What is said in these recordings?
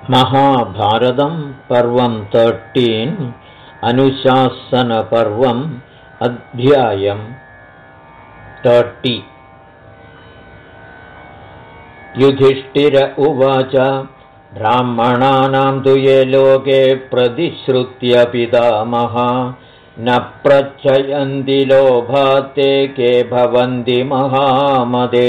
महाभारतं पर्वं 13 अनुशासनपर्वम् अध्यायं 30। युधिष्ठिर उवाच ब्राह्मणानां तु ये लोके प्रतिश्रुत्य पितामहा न प्रचयन्ति लोभात् ते के भवन्ति महामदे।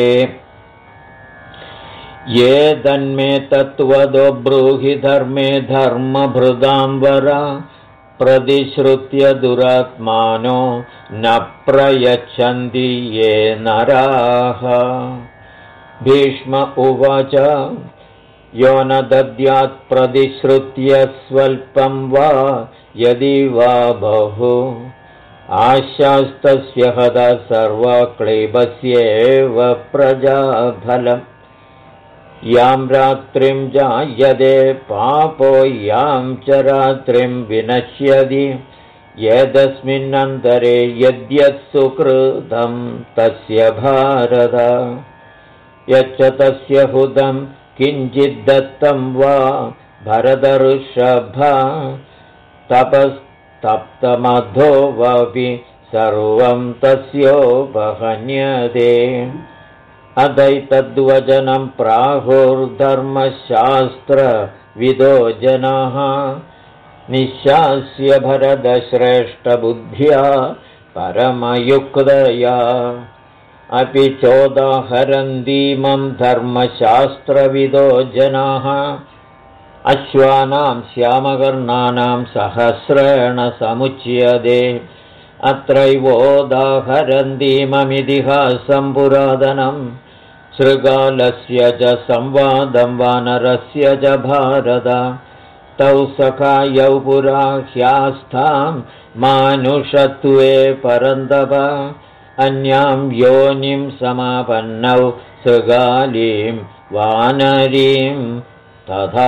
ये तन्मे तत्त्वदो ब्रूहि धर्मे धर्मभृदां वर प्रतिश्रुत्य दुरात्मानो न प्रयच्छन्ति ये नराः। भीष्म उवाच यो न दद्यात् प्रतिश्रुत्य स्वल्पं वा यदि वा बहु आशास्तस्य हता सर्वक्लेबस्येव प्रजाफलम्। यां रात्रिं जायते पापो यां च रात्रिं विनश्यति यदस्मिन्नन्तरे यद्यत् सुकृतं तस्य भारत। यच्च तस्य हुतं किञ्चिद्दत्तं वा भरतऋषभ तपस्तप्तमधो वापि सर्वं तस्योपहन्यते। अदैतद्वचनं प्राहुर्धर्मशास्त्रविदो जनाः निश्शास्य भरतश्रेष्ठबुद्ध्या परमयुक्तया अपि चोदाहरन्तीमं धर्मशास्त्रविदो जनाः अश्वानां श्यामकर्णानां सहस्रेण समुच्यते। अत्रैवोदाहरन्तीममितिहासं पुरातनं शृगालस्य च संवादं वानरस्य च भारत। तौ सखायौ पुरा ह्यास्थां मानुषत्वे परन्तप अन्यां योनिं समापन्नौ शृगालीं वानरीं तथा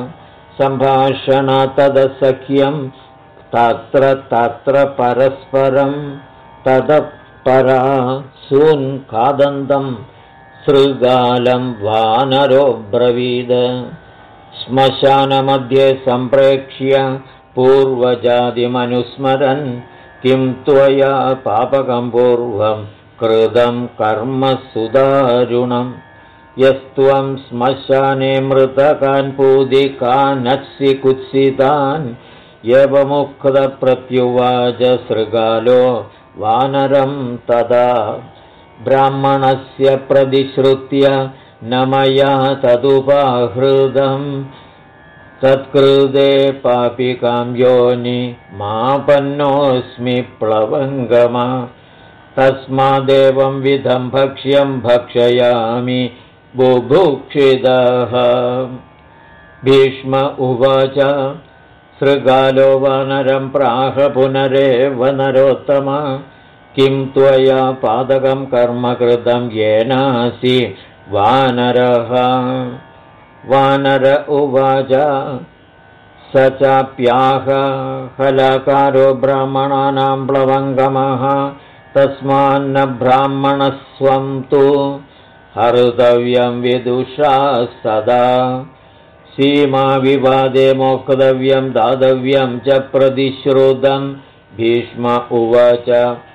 सम्भाषणात्तदसख्यं तत्र परस्परं ततः परा सून्खादन्तं शृगालं वानरो ब्रवीद। श्मशानमध्ये सम्प्रेक्ष्य पूर्वजातिमनुस्मरन् किं त्वया पापकं पूर्वं कृतं कर्म सुदारुणं यस्त्वं श्मशाने मृतकान् पूदिकानसि कुत्सितान् एवमुक्तप्रत्युवाच शृगालो वानरं तदा। ब्राह्मणस्य प्रतिश्रुत्य न मया तदुपाहृतं तत्कृते पापिकां योनि मापन्नोऽस्मि प्लवङ्गम। तस्मादेवं विधं भक्ष्यं भक्षयामि बुभुक्षितः। भीष्म उवाच शृगालो वानरं प्राह पुनरेव नरोत्तम किं त्वया पादकं कर्म कृतं येनासि वानरः। वानर उवाच स चाप्याह हलाकारो ब्राह्मणानां प्लवङ्गमः तस्मान्न ब्राह्मणस्वं तु हर्तव्यं विदुषा सदा। सीमाविवादे मोक्तव्यं दातव्यं च प्रतिश्रुतं। भीष्म उवाच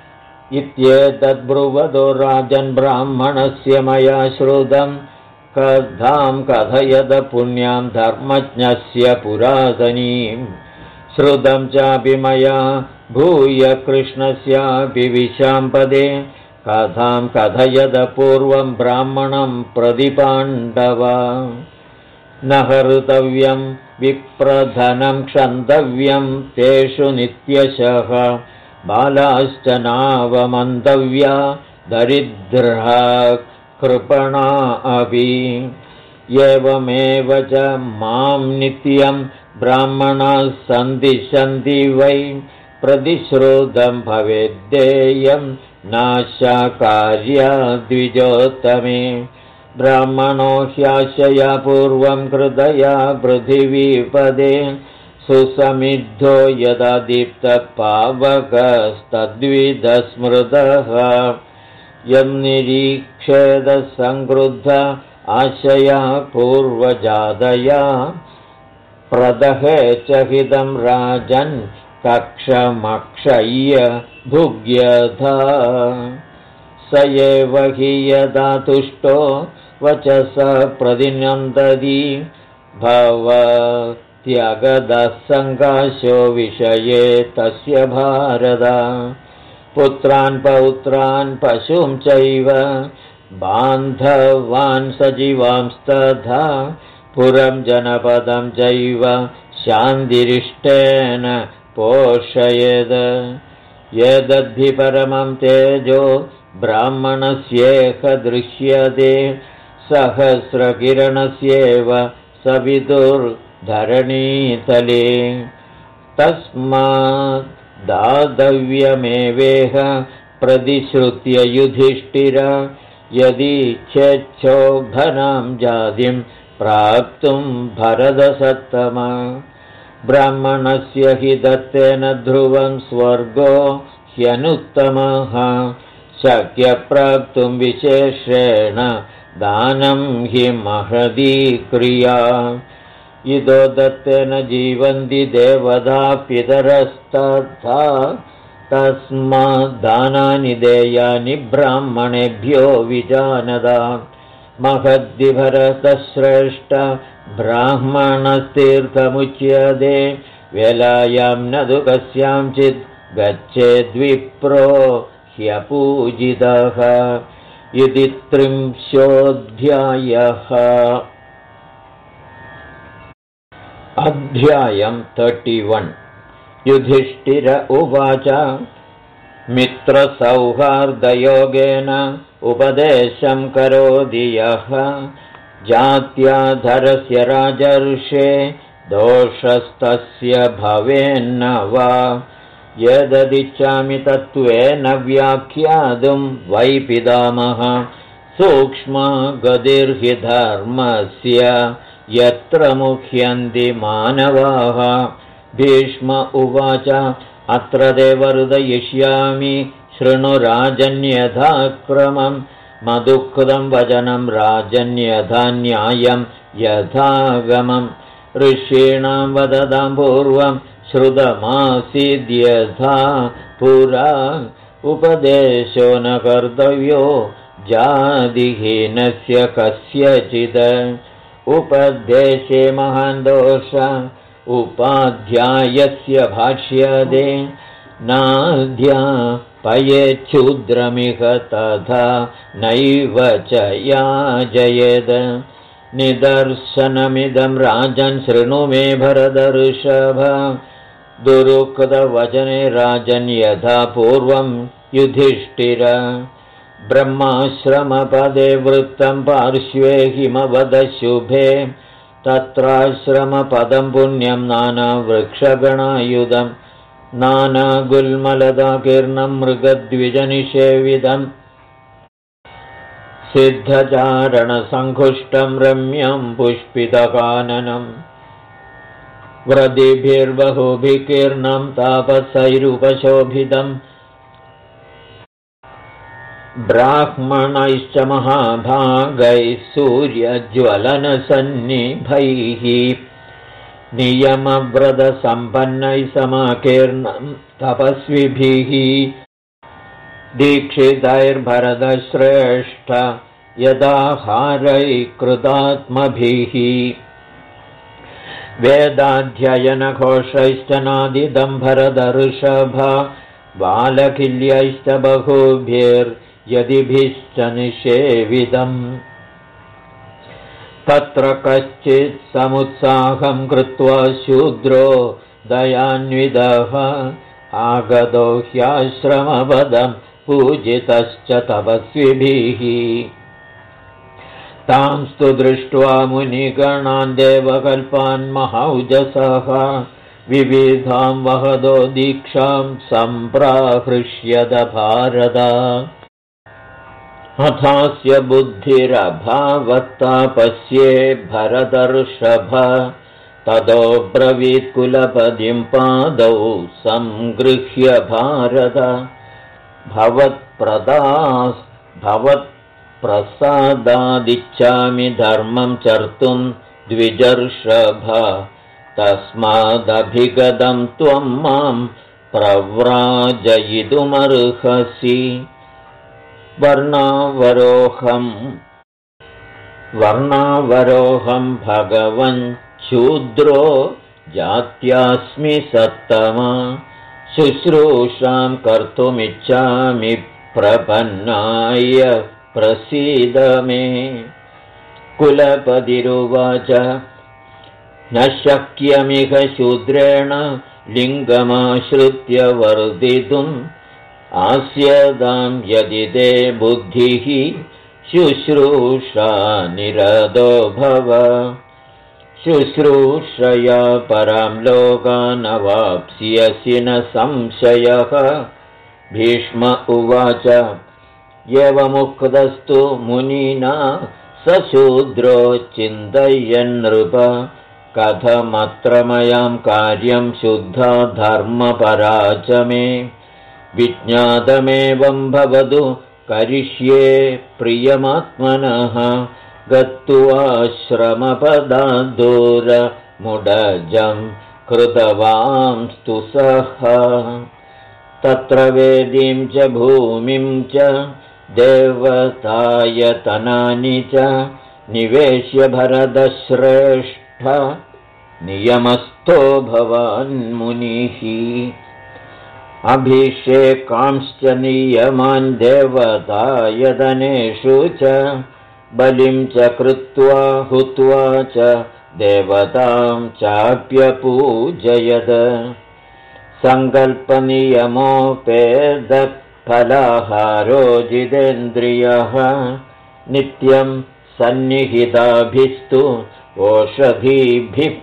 इत्येतद्ब्रुवतो राजन् ब्राह्मणस्य मया श्रुतं कथां कथयद पुण्यां धर्मज्ञस्य पुरातनीं। श्रुतं चापि मया भूय कृष्णस्यापि विशाम्पदे कथां कथयद पूर्वं ब्राह्मणं प्रतिपाण्डव। न हर्तव्यं विप्रधनं क्षन्तव्यं तेषु नित्यशः बालाश्च नावमन्तव्या दरिद्रः कृपणा अपि। एवमेव च मां नित्यं ब्राह्मणाः सन्दिशन्ति वै प्रतिश्रुतं भवेद्देयं नाशाकार्या द्विजोत्तमे। ब्राह्मणो ह्याशया पूर्वं कृतया पृथिवीपदे सुसमिद्धो यदा दीप्तपावकस्तद्विधस्मृतः यं निरीक्षेद संक्रुद्ध आशया पूर्वजादया प्रदहे च हितं राजन् कक्षमक्षय्य भुग्यथा स एव हि यदा तुष्टो वचस प्रतिनन्दति भवत्यगदः सङ्काशो विषये तस्य भारत पुत्रान् पौत्रान् पशुं चैव बान्धवान् सजीवांस्तथा पुरं जनपदं चैव शान्तिरिष्टेन पोषयेद एतद्धि परमं तेजो ब्राह्मणस्येह दृश्यते सहस्रकिरणस्येव सविदुर्धरणीतले तस्मात् दातव्यमेवेह प्रतिश्रुत्य युधिष्ठिर यदि चेच्छोभनां जातिं प्राप्तुं भरतसत्तम ब्राह्मणस्य हि दत्तेन ध्रुवं स्वर्गो ह्यनुत्तमः शक्यप्राप्तुं विशेषेण दानं हि महती क्रिया इदो दत्तेन जीवन्ति देवता पितरस्तथा तस्माद्दानानि देयानि ब्राह्मणेभ्यो विजानता महद्धि भरतश्रेष्ठ ब्राह्मणस्तीर्थमुच्यते वेलायां न तु कस्यांचित् गच्छेद्विप्रो ह्यपूजितः इति 30 अध्यायं 31 युधिष्ठिर उवाच मित्रसौहार्दयोगेन उपदेशं करोति यः जात्याधरस्य राजर्षे दोषस्तस्य भवेन्न वा यददिच्छामि तत्त्वेन व्याख्यातुं वै पितामह सूक्ष्मगतिर्हि धर्मस्य यत्र मुह्यन्ति मानवाः भीष्म उवाच अत्र ते वर्धयिष्यामि शृणु राजन्यथाक्रमं मदुक्तं वचनं राजन्यथा न्यायं यथागमम् ऋषीणां वदतां पूर्वं श्रुतमासीद्यथा पुरा उपदेशो न कर्तव्यो जातिहीनस्य कस्यचित् उपदेशे महान् दोष उपाध्यायस्य भाष्यते नाध्यापयेच्छूद्रमिह तथा नैव च याजयेत् निदर्शनमिदं राजन् शृणु मे भरतऋषभ दुरुक्तवचने राजन् यथा पूर्वं युधिष्ठिर ब्रह्माश्रमपदे वृत्तं पार्श्वे हिमवदशुभे तत्राश्रमपदं पुण्यं नानावृक्षगणायुधं नानागुल्मलदाकीर्णं मृगद्विजनिषेविदम् सिद्धचारणसङ्घुष्टं रम्यं पुष्पितकाननं व्रतिभिर्बहुभिकीर्णं तापसैरुपशोभितम् ब्राह्मणैश्च महाभागैः सूर्यज्वलनसन्निभैः नियमव्रतसम्पन्नैः समाकीर्णं तपस्विभिः दीक्षितैर्भरतश्रेष्ठ यदाहारैः कृतात्मभिः वेदाध्ययनघोषैश्च नादिदं भरतऋषभ बालकिल्यैश्च बहुभिर्यदिभिश्च निषेविदम् तत्र कश्चित् समुत्साहं कृत्वा शूद्रो दयान्वितः आगतो ह्याश्रमपदं पूजितश्च तपस्विभिः तांस्तु दृष्ट्वा मुनिगणान् देवकल्पान् महौजसः विविधां वहदो दीक्षां सम्प्राहृष्यत भारत अथास्य बुद्धिरभावत्तापस्ये भरतर्षभ ततो ब्रवीत्कुलपतिं पादौ संगृह्य भारत भवत्प्रसादादिच्छामि धर्मं चर्तुं द्विजर्षभ तस्मादभिगतं त्वं मां प्रव्राजयितुमर्हसि। वर्णावरोहं भगवन् शूद्रो जात्यास्मि सत्तमा। शुश्रूषां कर्तुमिच्छामि प्रपन्नाय प्रसीद मे। कुलपतिरुवाच न शक्यमिह शूद्रेण लिङ्गमाश्रित्य वर्धितुम्। आस्यतां यदि ते बुद्धिः शुश्रूषा निरतो भव। शुश्रूषया परां लोकानवाप्स्यसि न संशयः। भीष्म उवाच एवमुक्तस्तु मुनिना स शूद्रो चिन्तयन् नृप। कथमत्र मयां कार्यं शुद्धा धर्मपरा च मे। विज्ञातमेवं भवतु करिष्ये प्रियमात्मनः। गत्वाश्रमपदाद्दूरमुडजं कृतवांस्तु सः। तत्र वेदीं च भूमिं च देवतायतनानि च निवेश्य भरतश्रेष्ठ नियमस्थो भवान् मुनिः। अभिषेकांश्च नियमान् देवतायतनेषु च बलिं च कृत्वा हुत्वा च देवतां चाप्यपूजयत्। सङ्कल्पनियमोपेदफलाहारो जितेन्द्रियः नित्यं सन्निहिताभिस्तु ओषधीभिः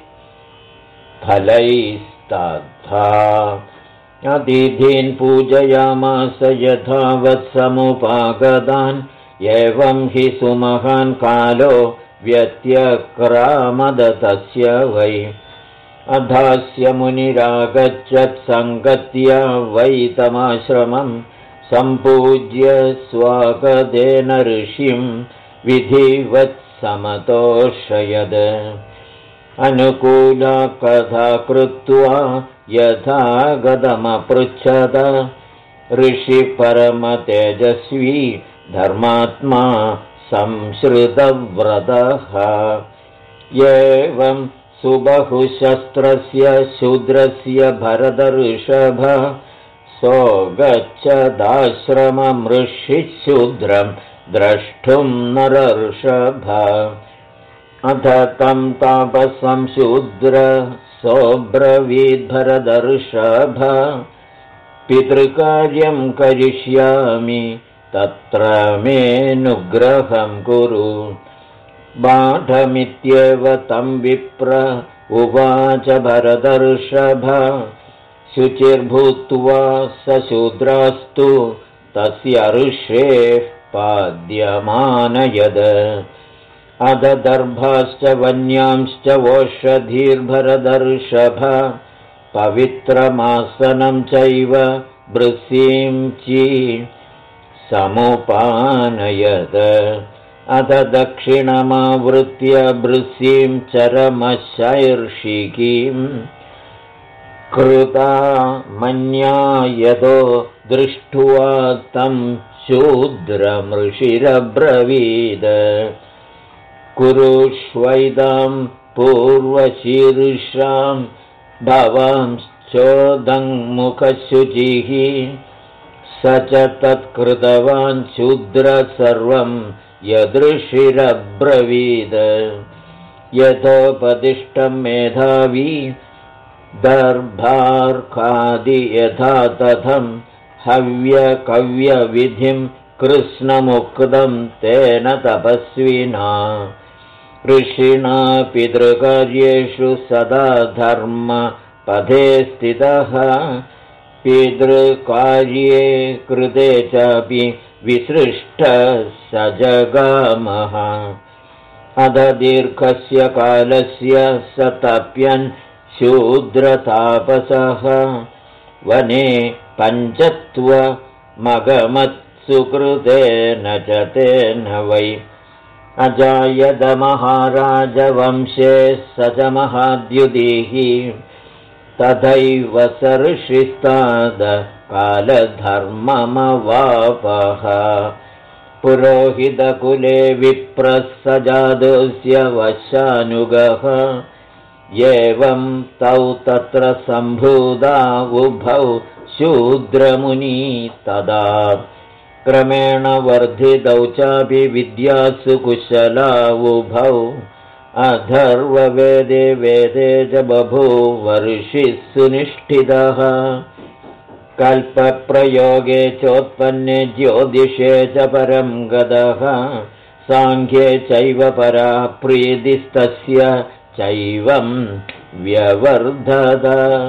फलैस्तथा। अतिथीन् पूजयामास यथावत् समुपागतान्। एवं हि सुमहान् कालो व्यत्यक्रामदतस्य वै। अधास्य मुनिरागच्छत् सङ्गत्या वै तमाश्रमं। सम्पूज्य स्वागतेन ऋषिं विधिवत् समतोषयद। अनुकूला कथा कृत्वा यथा गतमपृच्छत। ऋषि परमतेजस्वी धर्मात्मा संश्रितव्रतः। एवं सुबहुशस्त्रस्य शूद्रस्य भरतऋषभ सोगच्छदाश्रममृषिः शूद्रं द्रष्टुं नरऋषभ। अथ तं तापसं शूद्र सोऽब्रवीद्भरतऋषभ। पितृकार्यं करिष्यामि तत्र मेऽनुग्रहं कुरु। बाढमित्येव तं विप्र उवाच भरतऋषभ। शुचिर्भूत्वा स शूद्रास्तु तस्य ऋषेः पाद्यमानयद। अध दर्भाश्च वन्यांश्च ओषधीर्भरतऋषभ। पवित्रमासनं चैव भृसीं ची समुपानयद। अथ दक्षिणमावृत्य भृसीं चरमशैर्षिकीं कृता मन्यायतो दृष्ट्वा तं शूद्रमृषिरब्रवीद। कुरुष्वैदां पूर्वशीर्षां भवांश्चोदङ्मुखशुचिः। स च तत्कृतवान् शूद्र सर्वं यदृषिरब्रवीद। यथोपदिष्टं मेधावी दर्भार्कादि यथा तथं हव्यकव्यविधिं कृष्णमुक्तं तेन तपस्विना। ऋषिणा पितृकार्येषु सदा धर्मपथे स्थितः। पितृकार्ये कृते चापि विसृष्टः स जगामः। अध दीर्घस्य कालस्य स तप्यन् शूद्रतापसः। वने पञ्चत्वमगमत्सुकृतेन च तेन वै। अजायदमहाराजवंशे स च महाद्युतिः तथैव सर्षिस्ताद कालधर्ममवापः पुरोहितकुले विप्रः स जातस्य वशानुगः एवं तौ तत्र सम्भूता उभौ शूद्रमुनी तदा क्रमेण वर्धितौ चापि विद्यासु कुशला उभौ अथर्ववेदे वेदे च बभूवर्षिः सुनिष्ठितः कल्पप्रयोगे चोत्पन्ने ज्योतिषे च परं गतः साङ्ख्ये चैव परा प्रीतिस्तस्य चैवं व्यवर्धत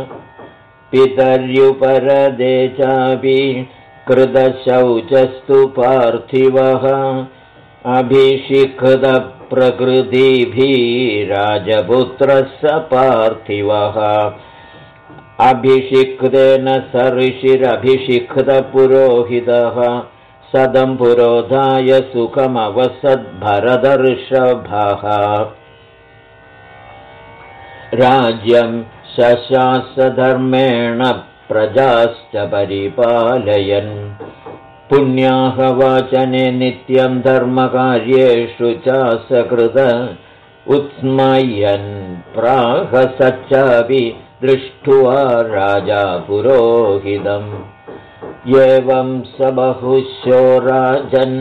पितर्युपरदे चापि कृतशौचस्तु पार्थिवः अभिषिक्तप्रकृतिभिराजपुत्रः स पार्थिवः अभिषिक्तेन स ऋषिरभिषिक्तपुरोहितः सदं पुरोधाय सुखमवसद्भरतर्षभः राज्यं शशासधर्मेण प्रजाश्च परिपालयन् पुण्याहवाचने नित्यं धर्मकार्येषु च सकृत उत्स्मयन् प्राहसच्चापि दृष्ट्वा राजा पुरोहितम् एवं स बहुशो राजन्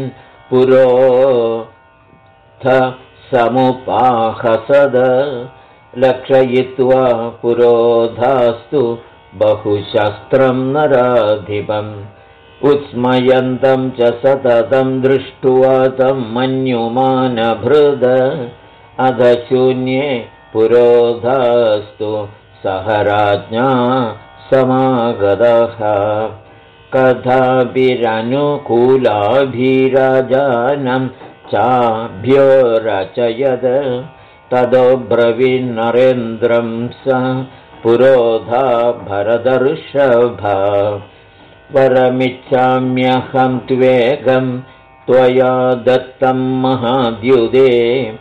पुरोथ समुपाहसद लक्षयित्वा पुरोधास्तु बहुशस्त्रं नराधिपम् उत्स्मयन्तं च सततं दृष्ट्वा तं मन्युमानभृद अधशून्ये पुरोधास्तु सह राज्ञा समागतः कथाभिरनुकूलाभिराजानं चाभ्यो रचयद ततो ब्रवीन्नरेन्द्रं स पुरोधा भरतर्षभ वरमिच्छाम्यहं त्वेगं त्वया दत्तं महाद्युते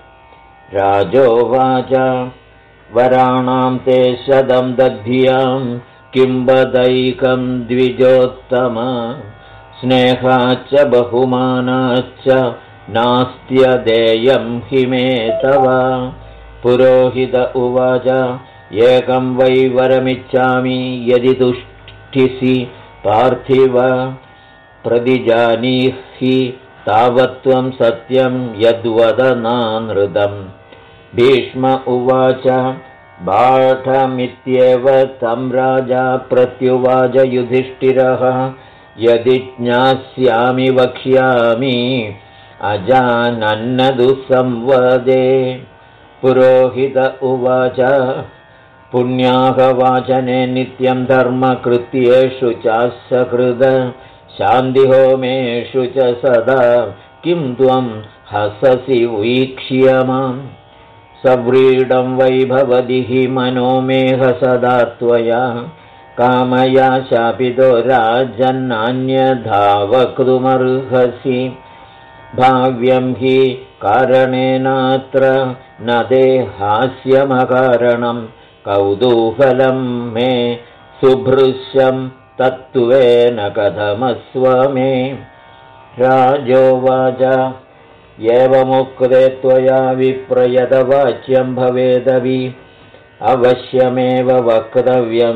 राजोवाच वराणां ते शतं दध्यां किं वदैकं द्विजोत्तम स्नेहाच्च बहुमानाच्च नास्त्यदेयं हि मे तव पुरोहित उवाच एकं वै वरमिच्छामि यदि तुष्टिसि पार्थिव प्रतिजानीहि तावत्त्वं सत्यं यद्वद नानृतम् भीष्म उवाच बाढमित्येव तं राजा प्रत्युवाच युधिष्ठिरः यदि ज्ञास्यामि वक्ष्यामि अजानन्नदु संवदे पुरोहित उवाच पुण्याहवाचने नित्यं धर्मकृत्येषु चासकृद शान्तिहोमेषु च सदा किं त्वं हससि वीक्ष्य माम् सव्रीडं वै भवति हि मनोमेह सदा त्वया कामया शापितो राजन्नान्यथा वक्तुमर्हसि भाव्यं हि कारणेनात्र न ते हास्यमकारणं कौतूहलं मे सुभृशं तत्त्वेन कथमस्व मे राजोवाच एवमुक्ते त्वया विप्रयतवाच्यं भवेदवि अवश्यमेव वक्तव्यं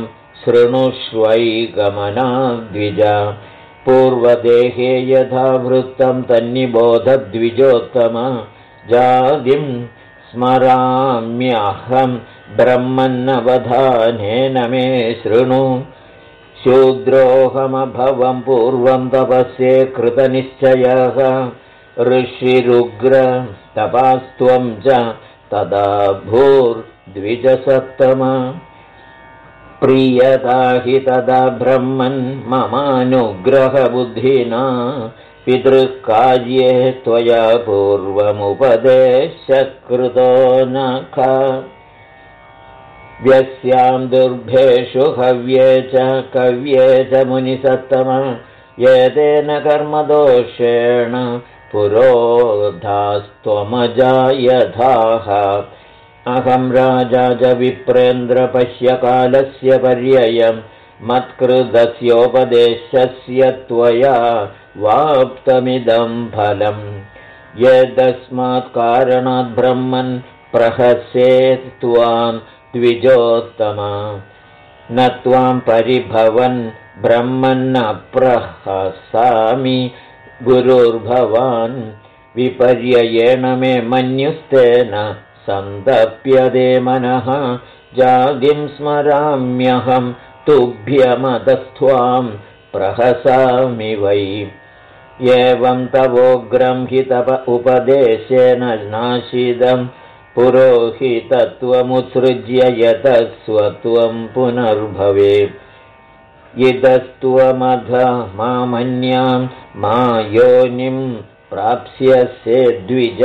शृणुष्वैगमनाद्विज पूर्वदेहे यथा वृत्तं तन्निबोधद्विजोत्तम जातिं स्मराम्यहं ब्रह्मन्नवधानेन मे शृणु शूद्रोऽहमभवं पूर्वं तपस्ये कृतनिश्चयः ऋषिरुग्र तपास्त्वं च तदा भूर्द्विजसत्तम प्रियता हि तदा ब्रह्मन् ममानुग्रहबुद्धिना पितृकार्ये त्वया पूर्वमुपदेशकृतो नख व्यस्यां दुर्भेषु हव्ये च कव्ये च मुनिसत्तम एतेन कर्मदोषेण पुरोधास्त्वमजायथाः अहं राजा च विप्रेन्द्र पश्यकालस्य पर्ययम् मत्कृतस्योपदेशस्य त्वया वाप्तमिदं फलम् यदस्मात् कारणात् ब्रह्मन् प्रहसेत् त्वां द्विजोत्तमा न त्वां परिभवन् ब्रह्मन्न प्रहसामि गुरुर्भवान् विपर्ययेण मे मन्युस्तेन सन्दप्यते मनः जातिं स्मराम्यहं तुभ्यमदस्त्वां प्रहसामि वै एवं तवोग्रं हि तप उपदेशेन नाशिदं पुरोहितत्वमुत्सृज्य यतः स्वत्वं पुनर्भवे इदस्त्वमध मामन्यां मा योनिं प्राप्स्यसे द्विज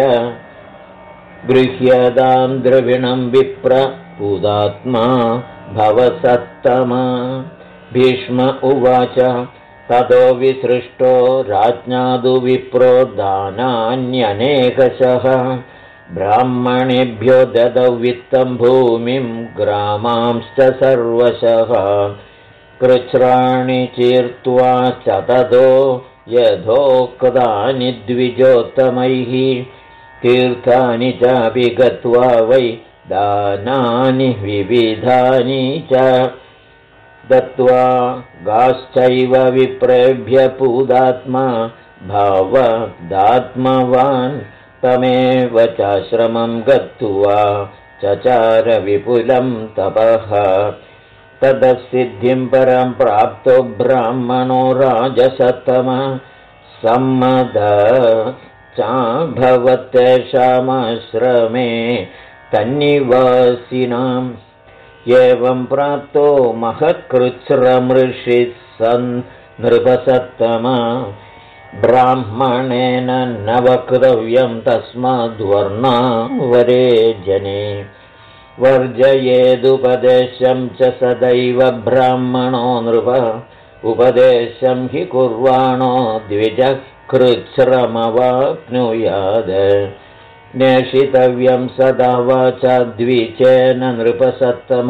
गृह्यतां द्रविणं विप्र उदात्मा भवसत्तमा भीष्म उवाच ततो विसृष्टो राज्ञादु विप्रो दानान्यनेकशः ब्राह्मणेभ्यो ददौ वित्तं भूमिं ग्रामांश्च सर्वशः कृच्छ्राणि चीर्त्वा च ततो यथोक्तानि द्विजोत्तमैः तीर्थानि चापि गत्वा वै दानानि विविधानि च दत्त्वा गाश्चैव विप्रेभ्य पूदात्मा भवदात्मवान् तमेव चाश्रमं गत्वा चचार विपुलं तपः तदसिद्धिं परं प्राप्तो ब्राह्मणो राजसत्तमः सम्मदश्चाभवत्तेषामाश्रमे तन्निवासिनाम् एवं प्राप्तो महत्कृच्छ्रमृषिः सन् नृपसत्तमा ब्राह्मणेन न वक्तव्यं तस्माद्वर्णावरे जने वर्जयेदुपदेशं च सदैव ब्राह्मणो नृप उपदेशं हि कुर्वाणो द्विजः कृच्छ्रमवाप्नुयाद नेषितव्यं सदा वाचा द्विचेन नृपसत्तम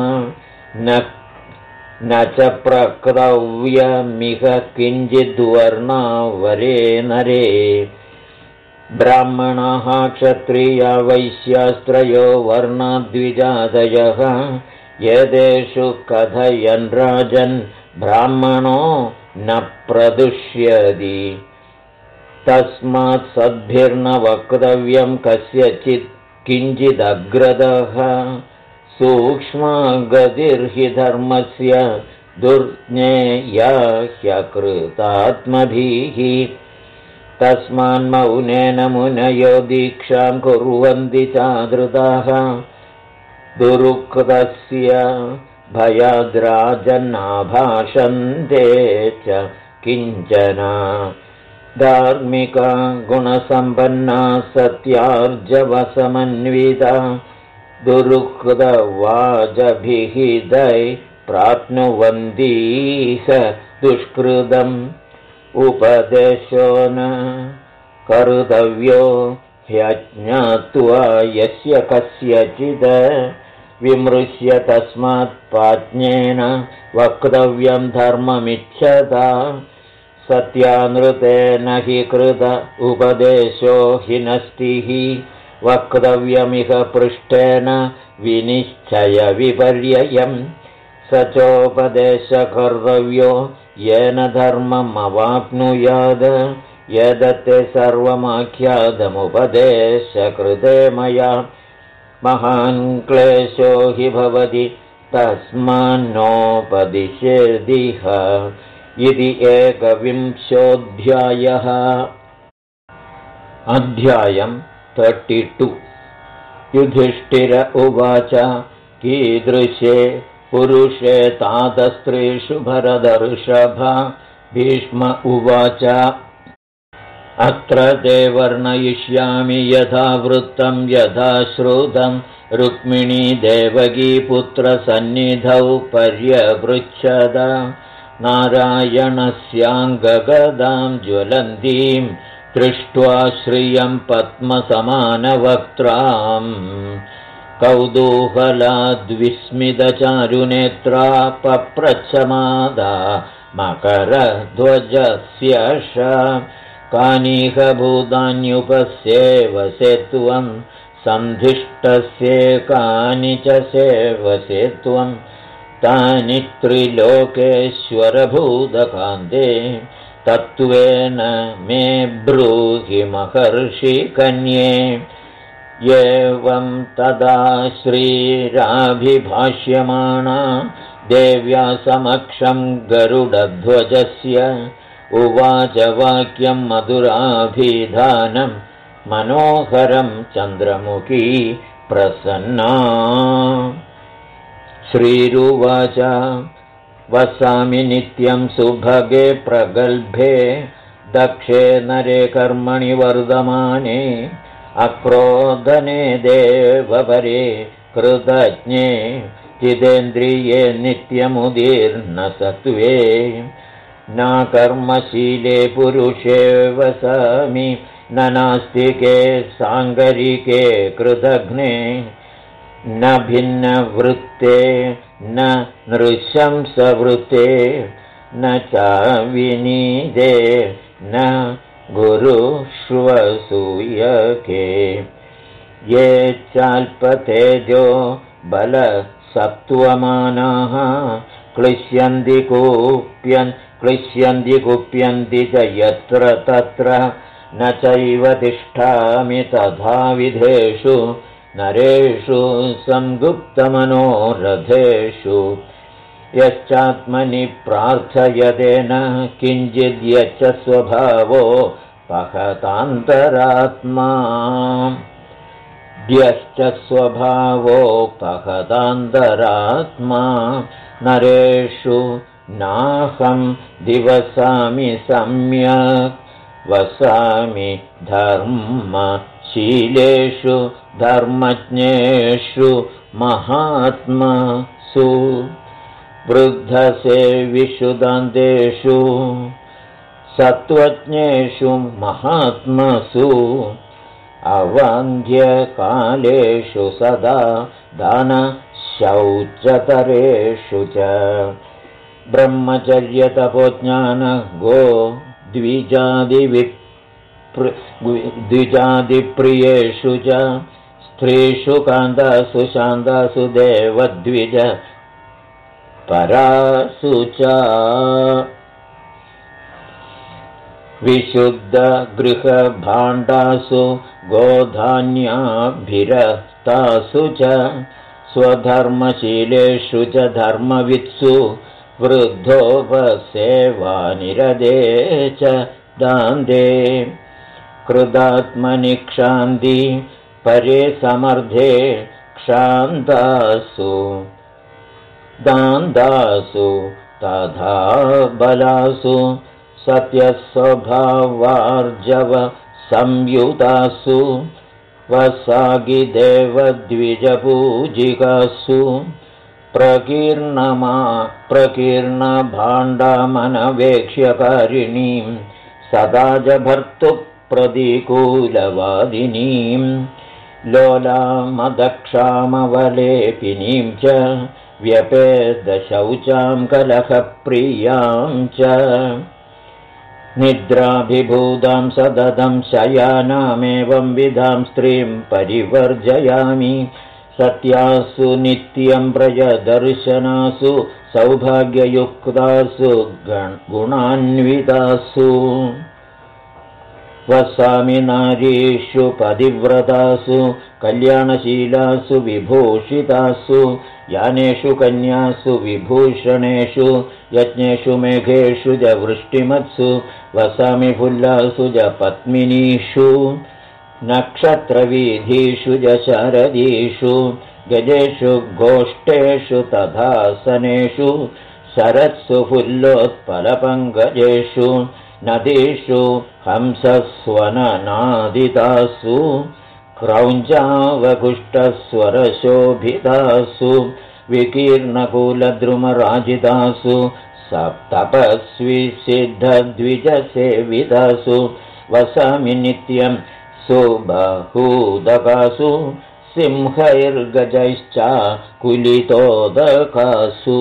न च प्रक्रव्यमिह किञ्चिद्वर्णावरे नरे ब्राह्मणाः क्षत्रिया वैश्यास्त्रयो वर्णाद्विजादयः एतेषु कथयन् राजन् ब्राह्मणो न प्रदुष्यति तस्मात् सद्भिर्न वक्तव्यं कस्यचित् किञ्चिदग्रदः सूक्ष्मगतिर्हि धर्मस्य दुर्ज्ञेया ह्यकृतात्मभिः तस्मान्मौनेन मुनयो दीक्षां कुर्वन्ति चादृताः दुरुक्तस्य भयाद्राजन्नाभाषन्ते च किञ्चन धार्मिका गुणसम्पन्ना सत्यार्जवसमन्विता दुरुक्तवाजभिहितै प्राप्नुवन्तीह दुष्कृतम् उपदेशो न कर्तव्यो ह्यज्ञात्वा यस्य कस्यचित् विमृश्य तस्मात् पाज्ञेन वक्तव्यं धर्ममिच्छता सत्यानृतेन हि कृत उपदेशो हि नष्टिः वक्तव्यमिह पृष्ठेन विनिश्चयविपर्ययम् स चोपदेशकर्तव्यो येन धर्ममवाप्नुयाद यदते सर्वमाख्यातमुपदेशकृते मया महान् क्लेशो हि भवति तस्मान्नोपदिशेदिह इति 21 अध्यायम् 32 युधिष्ठिर उवाच कीदृशे पुरुषे तातस्त्रीषु भरतर्षभ भीष्म उवाच अत्र ते वर्णयिष्यामि यथा वृत्तं यथा श्रुतं रुक्मिणी देवकी पुत्रसन्निधौ पर्यपृच्छद नारायणस्याङ्गगदां ज्वलन्तीं दृष्ट्वा श्रियं पद्मसमानवक्त्राम् कौतूहलाद्विस्मितचारुनेत्रा पप्रच्छमादा मकरध्वजस्यश कानिह भूतान्युपसेवसे त्वं सन्धिष्टस्येकानि च सेवसे त्वं तानि त्रिलोकेश्वरभूतकान्ते तत्त्वेन मे ब्रूहि महर्षिकन्ये एवं तदा श्रीराभिभाष्यमाणा देव्या समक्षं गरुडध्वजस्य उवाच वाक्यं मधुराभिधानं मनोहरं चन्द्रमुखी प्रसन्ना श्रीरुवाच वसामि नित्यं सुभगे प्रगल्भे दक्षे नरे कर्मणि वर्धमाने अक्रोधने देवपरे कृतज्ञे चिदेन्द्रिये नित्यमुदीर्णसत्त्वे न कर्मशीले पुरुषे वसामि न नास्तिके साङ्गरिके कृतघ्ने न भिन्नवृत्ते न नृशंसवृत्ते न चाविनीदे न गुरुष्वसूयके ये चाल्पतेजो बलसत्त्वमानाः क्लिश्यन्ति कुप्यन्ति च यत्र तत्र न चैव तिष्ठामि तथा विधेषु नरेषु संगुप्तमनोरथेषु यश्चात्मनि प्रार्थयतेन किञ्चिद्यच्च स्वभावो पहतान्तरात्मा द्यश्च स्वभावोपहतान्तरात्मा नरेषु नाहं दिवसामि सम्यक् वसामि धर्मशीलेषु धर्मज्ञेषु महात्मसु वृद्धसेविषु दान्तेषु सत्त्वज्ञेषु महात्मसु अवन्ध्यकालेषु सदा दानशौचतरेषु च ब्रह्मचर्यतपोज्ञानगो द्विजादिप्रियेषु च स्त्रीषु कान्तासु शान्तासु देवद्विज परासु च विशुद्धगृहभाण्डासु गोधान्याभिरस्तासु च स्वधर्मशीलेषु च धर्मवित्सु वृद्धोपसेवानिरदे च दान्ते कृदात्मनि क्षान्ति परे समर्थे क्षान्तासु दान्तासु तथा बलासु सत्यस्वभावार्जव संयुतासु वसागिदेवद्विजपूजिकासु प्रकीर्णभाण्डामनवेक्ष्यकारिणीं सदा च भर्तुप्रतिकूलवादिनीं लोलामदक्षामवलेपिनीं च व्यपेदशौचां कलहप्रियां च निद्राभिभूतां सततं शयानामेवं विधां स्त्रीं परिवर्जयामि सत्यासु नित्यं प्रजदर्शनासु सौभाग्ययुक्तासु गुणान्वितासु वसामि नारीषु पतिव्रतासु कल्याणशीलासु विभूषितासु यानेषु कन्यासु विभूषणेषु यज्ञेषु मेघेषु च वृष्टिमत्सु वसामि फुल्लासु च पद्मिनीषु नक्षत्रवीधीषु च शरदीषु गजेषु गोष्ठेषु तथासनेषु शरत्सु फुल्लोत्पलपङ्कजेषु नदीषु हंसस्वननादितासु क्रौञ्चावकुष्ठस्वरशोभितासु विकीर्णकुलद्रुमराजितासु सप्तपस्वी सिद्धद्विजसेवितासु वसामि नित्यं सुबहूदकासु सिंहैर्गजैश्च कुलितोदकासु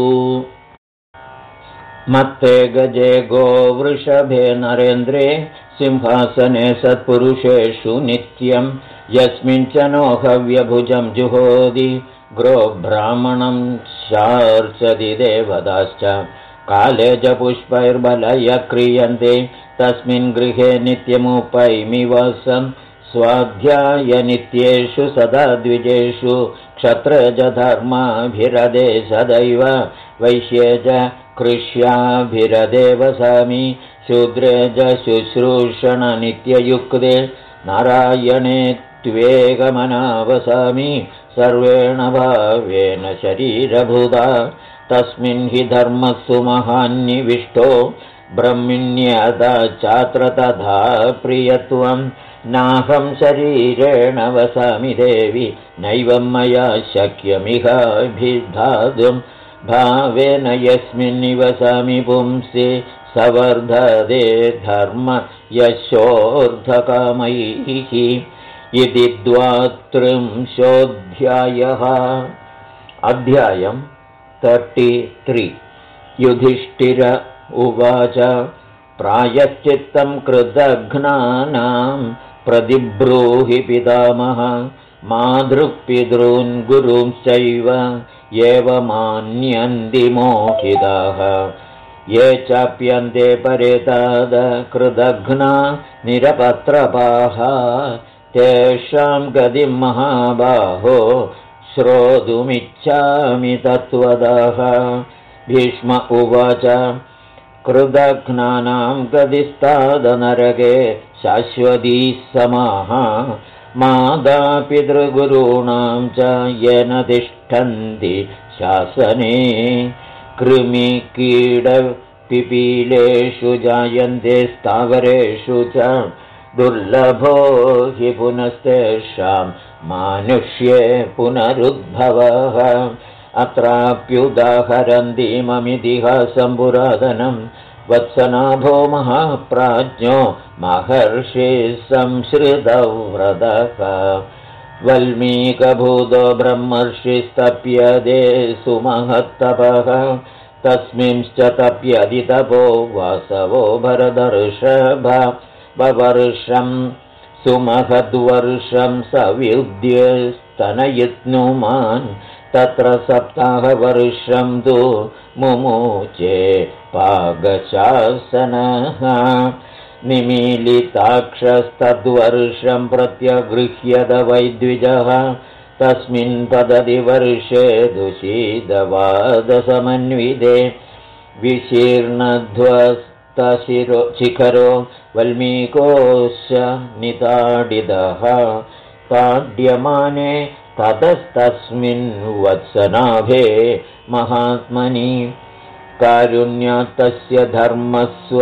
मत्ते गजे गोवृषभे नरेन्द्रे सिंहासने सत्पुरुषेषु नित्यं यस्मिन् च नो हव्यभुजं जुहोदि ग्रोब्राह्मणं शार्चति देवताश्च काले च पुष्पैर्बलय क्रियन्ते तस्मिन् गृहे नित्यमुपैमि वसं स्वाध्यायनित्येषु सदा द्विजेषु क्षत्रजधर्माभिरदे सदैव वैश्ये च कृष्याभिरदे वसामि शूद्रे च शुश्रूषणनित्ययुक्ते नारायणे त्वेगमना वसामि सर्वेण भावेन शरीरभूता तस्मिन् हि धर्मस्सु महान्निविष्टो ब्रह्मण्यदा चात्र तथा प्रियत्वं नाहं शरीरेण वसामि देवि नैवं मया शक्यमिहाभिधातुं भावेन यस्मिन् निवसामि पुंसि सवर्धते धर्म यशोऽर्धकामैः इति 32 अध्यायम् 33 युधिष्ठिर उवाच प्रायश्चित्तं कृतघ्नानां प्रतिब्रूहि पितामह मातृपितॄन् गुरूंश्चैव एवमान्यन्ति मोहिताः ये चाप्यन्ते परेताद कृतघ्ना निरपत्रपाः तेषां गतिं महाबाहो श्रोतुमिच्छामि तत्त्वतः भीष्म उवाच कृतघ्नानां गतिस्तादनरके शाश्वती समाः मातापितृगुरूणां च येन तिष्ठन्ति शासने कृमिकीटपिपीलेषु जायन्ते स्थावरेषु च दुर्लभो हि पुनस्तेषां मानुष्ये पुनरुद्भवः अत्राप्युदाहरन्तीममितिहासं पुरातनं वत्सनाभो महाप्राज्ञो महर्षिः संश्रितव्रतः वल्मीकभूतो ब्रह्मर्षिस्तप्यते सुमहत्तपः तस्मिंश्च तप्यति तपो वासवो भरतर्षभ वर्षं सुमहद्वर्षं सव्युद्यस्तनयित्नुमान् तत्र सप्ताहवर्षं तु मुमुचे पाकशासनः निमीलिताक्षस्तद्वर्षं प्रत्यगृह्यत वैद्विजः तस्मिन् पदति वर्षे दुषीदवादसमन्विते विशीर्णध्वस्तशिखरो वल्मीकोश्च निताडितः ताड्यमाने ततस्तस्मिन् वत्सनाभे महात्मनि कारुण्यात्तस्य धर्मस्व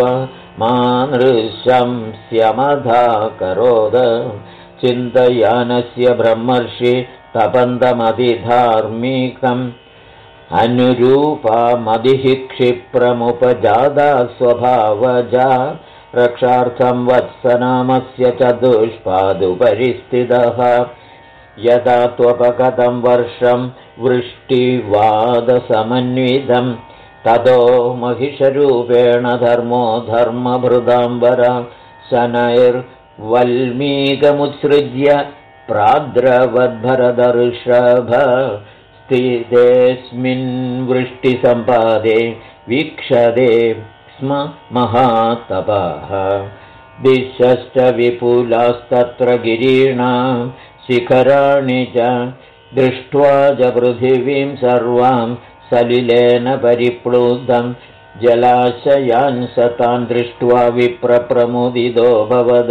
मानृशंस्यमधा करोद चिन्तयानस्य ब्रह्मर्षि तपन्तमधिधार्मिकम् अनुरूपामधिः क्षिप्रमुपजादा स्वभावजा रक्षार्थं वत्सनामस्य चतुष्पादुपरिस्थितः यदा त्वपगतं वर्षं वृष्टिवादसमन्वितं ततो महिषरूपेण धर्मो धर्मभृताम्बर शनैर्वल्मीकमुत्सृज्य प्राद्रवद्भरतर्षभ स्थितेऽस्मिन् वृष्टिसम्पादे वीक्षते स्म महातपः दिशश्च विपुलास्तत्र गिरीणां शिखराणि च दृष्ट्वा च पृथिवीं सर्वां सलिलेन परिप्लुतं जलाशयान् सतान् दृष्ट्वा विप्रप्रमुदितो भवद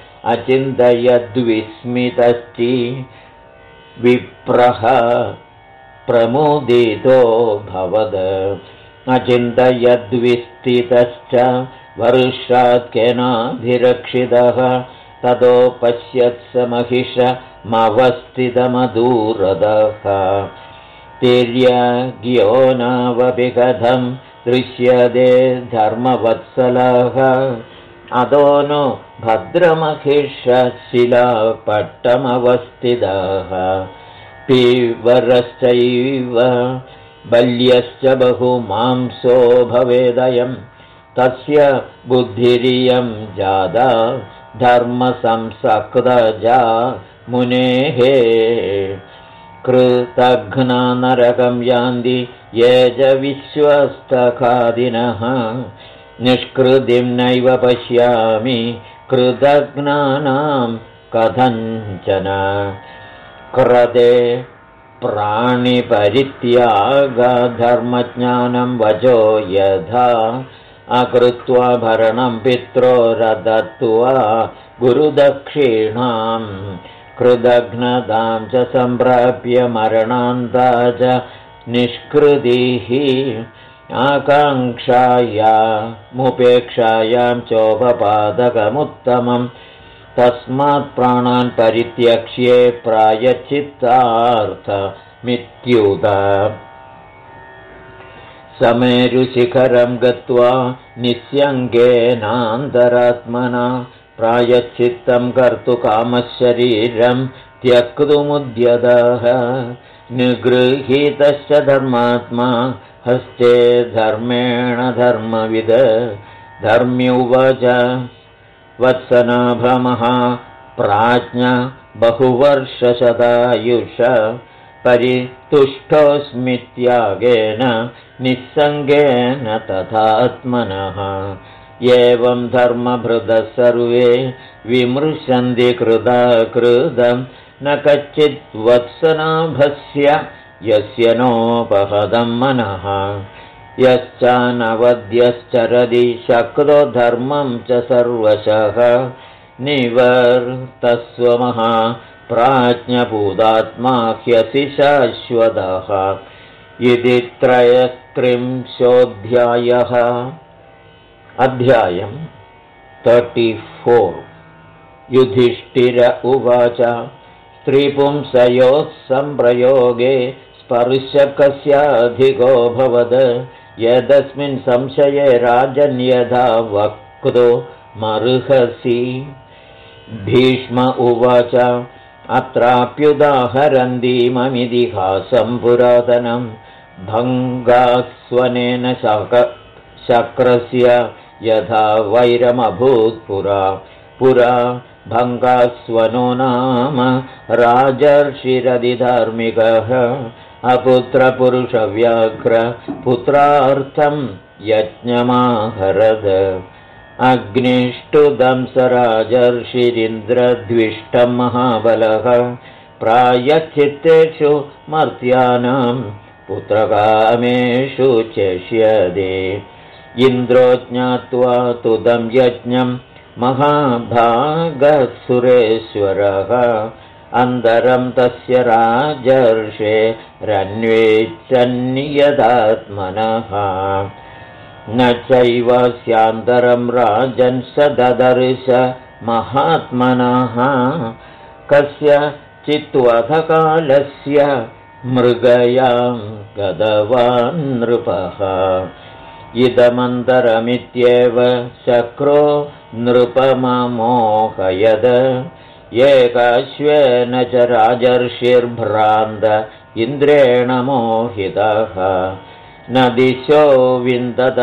अचिन्तयद्विस्मितश्चि विप्रः प्रमुदितो भवद अचिन्तयद्विस्थितश्च वर्षात् केनाधिरक्षितः ततो पश्यत्स महिषमवस्थितमदूरदः तिर्यग्यो नावपि कथं दृश्यते धर्मवत्सलः अदो नो भद्रमहिषशिलापट्टमवस्थितः पीवरश्चैव बल्यश्च बहुमांसो भवेदयं तस्य बुद्धिरियं जादा धर्मसंसक्तजा मुनेः कृतघ्ना नरकं यान्ति ये च विश्वस्तखादिनः निष्कृतिं नैव पश्यामि कृतघ्नानां कथञ्चन क्रते प्राणिपरित्यागधर्मज्ञानं वचो यथा अकृत्वा भरणं पित्रोरदत्त्वा गुरुदक्षिणां कृतघ्नतां च सम्प्राप्य मरणान्ता च निष्कृतिः आकाङ्क्षायामुपेक्षायां चोपपादकमुत्तमं तस्मात् प्राणान् परित्यक्ष्ये प्रायश्चित्तार्थमित्युत समेरुशिखरं गत्वा निस्यङ्गेनान्तरात्मना प्रायश्चित्तं कर्तुकामशरीरं त्यक्तुमुद्यतः निगृहीतश्च धर्मात्मा हस्ते धर्मेण धर्मविद धर्म्युवाच वत्सनाभमः प्राज्ञ बहुवर्षशतायुष परितुष्टोऽस्मित्यागेन निस्सङ्गेन तथात्मनः एवं धर्मभृतः सर्वे विमृशन्ति कृतं न कच्चित् वत्सनाभस्य यस्य नोपहतं मनः यश्चानवद्यश्चरति शक्तो धर्मं च सर्वशः निवर्तस्वमः प्राज्ञभूतात्मा ह्यसि शाश्वतः इति 33 अध्यायं 34 युधिष्ठिर उवाच स्त्रीपुंसयोः सम्प्रयोगे स्पर्शकस्याधिको भवद यदस्मिन् संशये राजन्यथा वक्तो मर्हसि भीष्म उवाच अत्राप्युदाहरन्तीममितिहासं पुरातनं भङ्गास्वनेन शक्रस्य यथा वैरमभूत् पुरा भङ्गास्वनो नाम राजर्षिरधिधार्मिकः अपुत्रपुरुषव्याघ्र पुत्रार्थं यज्ञमाहरद अग्निष्टुदं स राजर्षिरिन्द्रद्विष्टं महाबलः प्रायश्चित्तेषु मर्त्यानां पुत्रकामेषु चेष्यते इन्द्रो ज्ञात्वा तुदं यज्ञं महाभागसुरेश्वरः अन्तरं तस्य राजर्षे रन्वेच्छन्यदात्मनः न चैवास्यान्तरं राजन् स ददर्श महात्मनः कस्य चित्वधकालस्य मृगयां गतवान् नृपः इदमन्तरमित्येव शक्रो नृपममोहयद एकाश्वेन च राजर्षिर्भ्रान्त इन्द्रेण मोहितः न दिशो विन्दत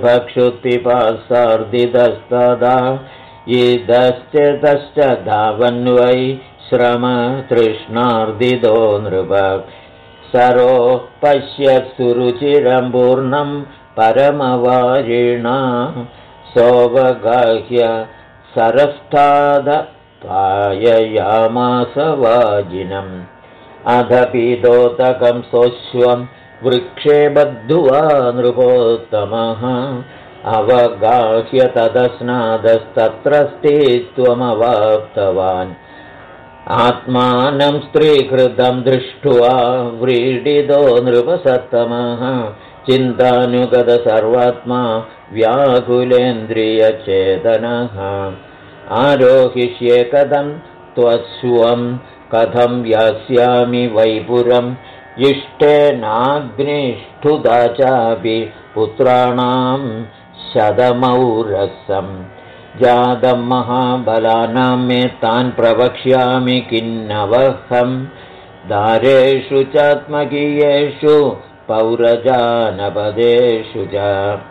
नृभक्षुत्पिपासार्दितस्तदा इदश्चेतश्च धावन्वै श्रमतृष्णार्दितो नृप सरो पश्यत्सुरुचिरं पूर्णं परमवारिणा सोऽवगाह्य सरस्ताद पाययामास वाजिनम् अध पीतोतकं सोऽश्वं वृक्षे बद्ध्वा नृपोत्तमः अवगाह्य तदस्नादस्तत्र स्थित्वमवाप्तवान् आत्मानं स्त्रीकृतं दृष्ट्वा व्रीडितो नृपसत्तमः चिन्तानुगत सर्वात्मा व्याकुलेन्द्रियचेतनः आरोहिष्ये कथं त्वश्वं कथं यास्यामि वैपुरम् इष्टेनाग्निष्ठुदा चापि पुत्राणां शतमौरसम् जातं महाबलानां मे तान् प्रवक्ष्यामि किन्नवहं दारेषु चात्मकीयेषु पौरजानपदेषु च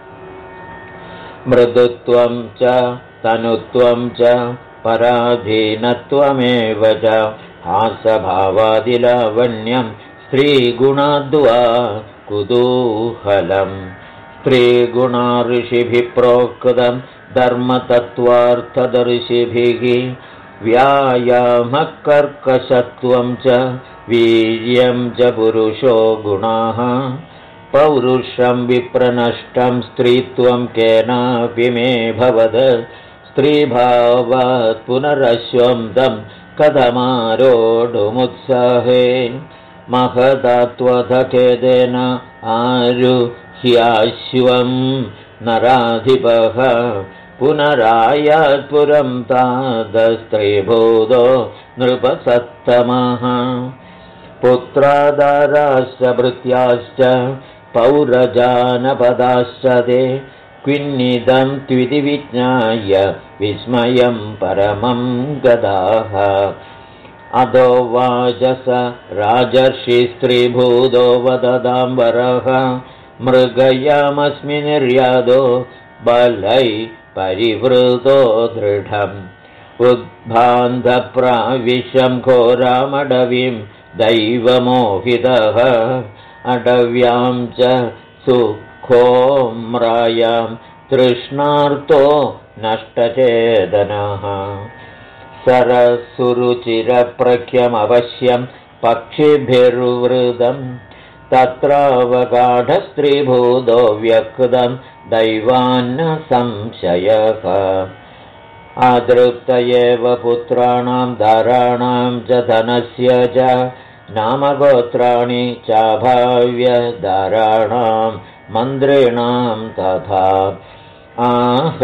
मृदुत्वं च तनुत्वं च पराधीनत्वमेव च हासभावादिलावण्यं स्त्रीगुणाद्वा कुतूहलम् स्त्रीगुणा ऋषिभिः प्रोक्तं धर्मतत्त्वार्थदर्शिभिः व्यायामकर्कशत्वं च वीर्यं च पुरुषो गुणाः पौरुषं विप्रनष्टं स्त्रीत्वं केनापि मे भवद स्त्रीभावात् पुनरश्वं तं कथमारोढुमुत्साहे महदात्वधखेदेन आरुह्याश्वं नराधिपः पुनरायात्पुरं तादस्त्रीभूतो नृपसत्तमः पुत्रादाराश्च भृत्याश्च पौरजानपदाश्च ते क्विन्निदं त्विति विज्ञाय विस्मयं परमं गदाः अधो वाचस राजर्षि स्त्रीभूतो वददाम्बरः मृगयामस्मि निर्यादो बलै परिवृतो दृढम् उद्भान्धप्राविशं घोरामडवीं दैवमोहितः अडव्यां च सुखोम्रायां तृष्णार्तो नष्टचेतनः सरसुरुचिरप्रख्यमवश्यं पक्षिभिर्वृतं तत्रावगाढस्त्रीभूतो व्यक्तं दैवान्न संशयः अदृप्त एव पुत्राणां दाराणां च धनस्य च नामगोत्राणि चाभाव्य दाराणां मन्त्रिणां तथा आह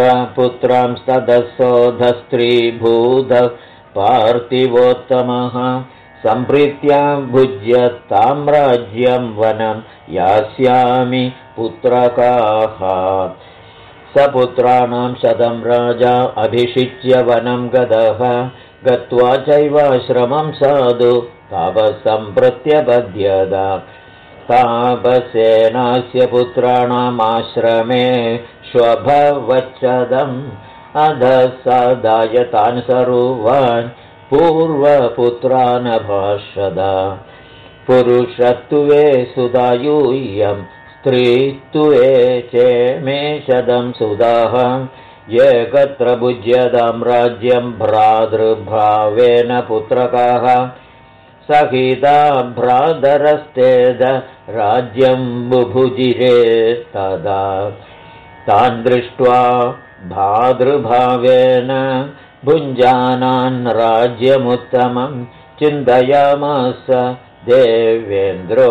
पुत्रांस्तदसोधस्त्रीभूत पार्थिवोत्तमः सम्प्रीत्या भुज्य तां राज्यं वनं यास्यामि पुत्रकाः सपुत्राणां शतं राजा अभिषिच्य वनं गतः गत्वा चैवाश्रमं साधु तापसं प्रत्यपद्यत तापसेनास्य पुत्राणाम् आश्रमे श्वभवच्छदम् अधः सादाय तान् सर्वान् पूर्वपुत्रान् अभाषद पुरुषत्वे सुधायूयं स्त्रीत्वे चेमे शतं सुधाः एकत्र भुज्यतां राज्यं भ्रातृभावेन पुत्रकाः सहिता भ्रातरस्तेद राज्यं बुभुजिरे तदा तान् दृष्ट्वा भातृभावेन भुञ्जानान् राज्यमुत्तमं चिन्तयामास देवेन्द्रो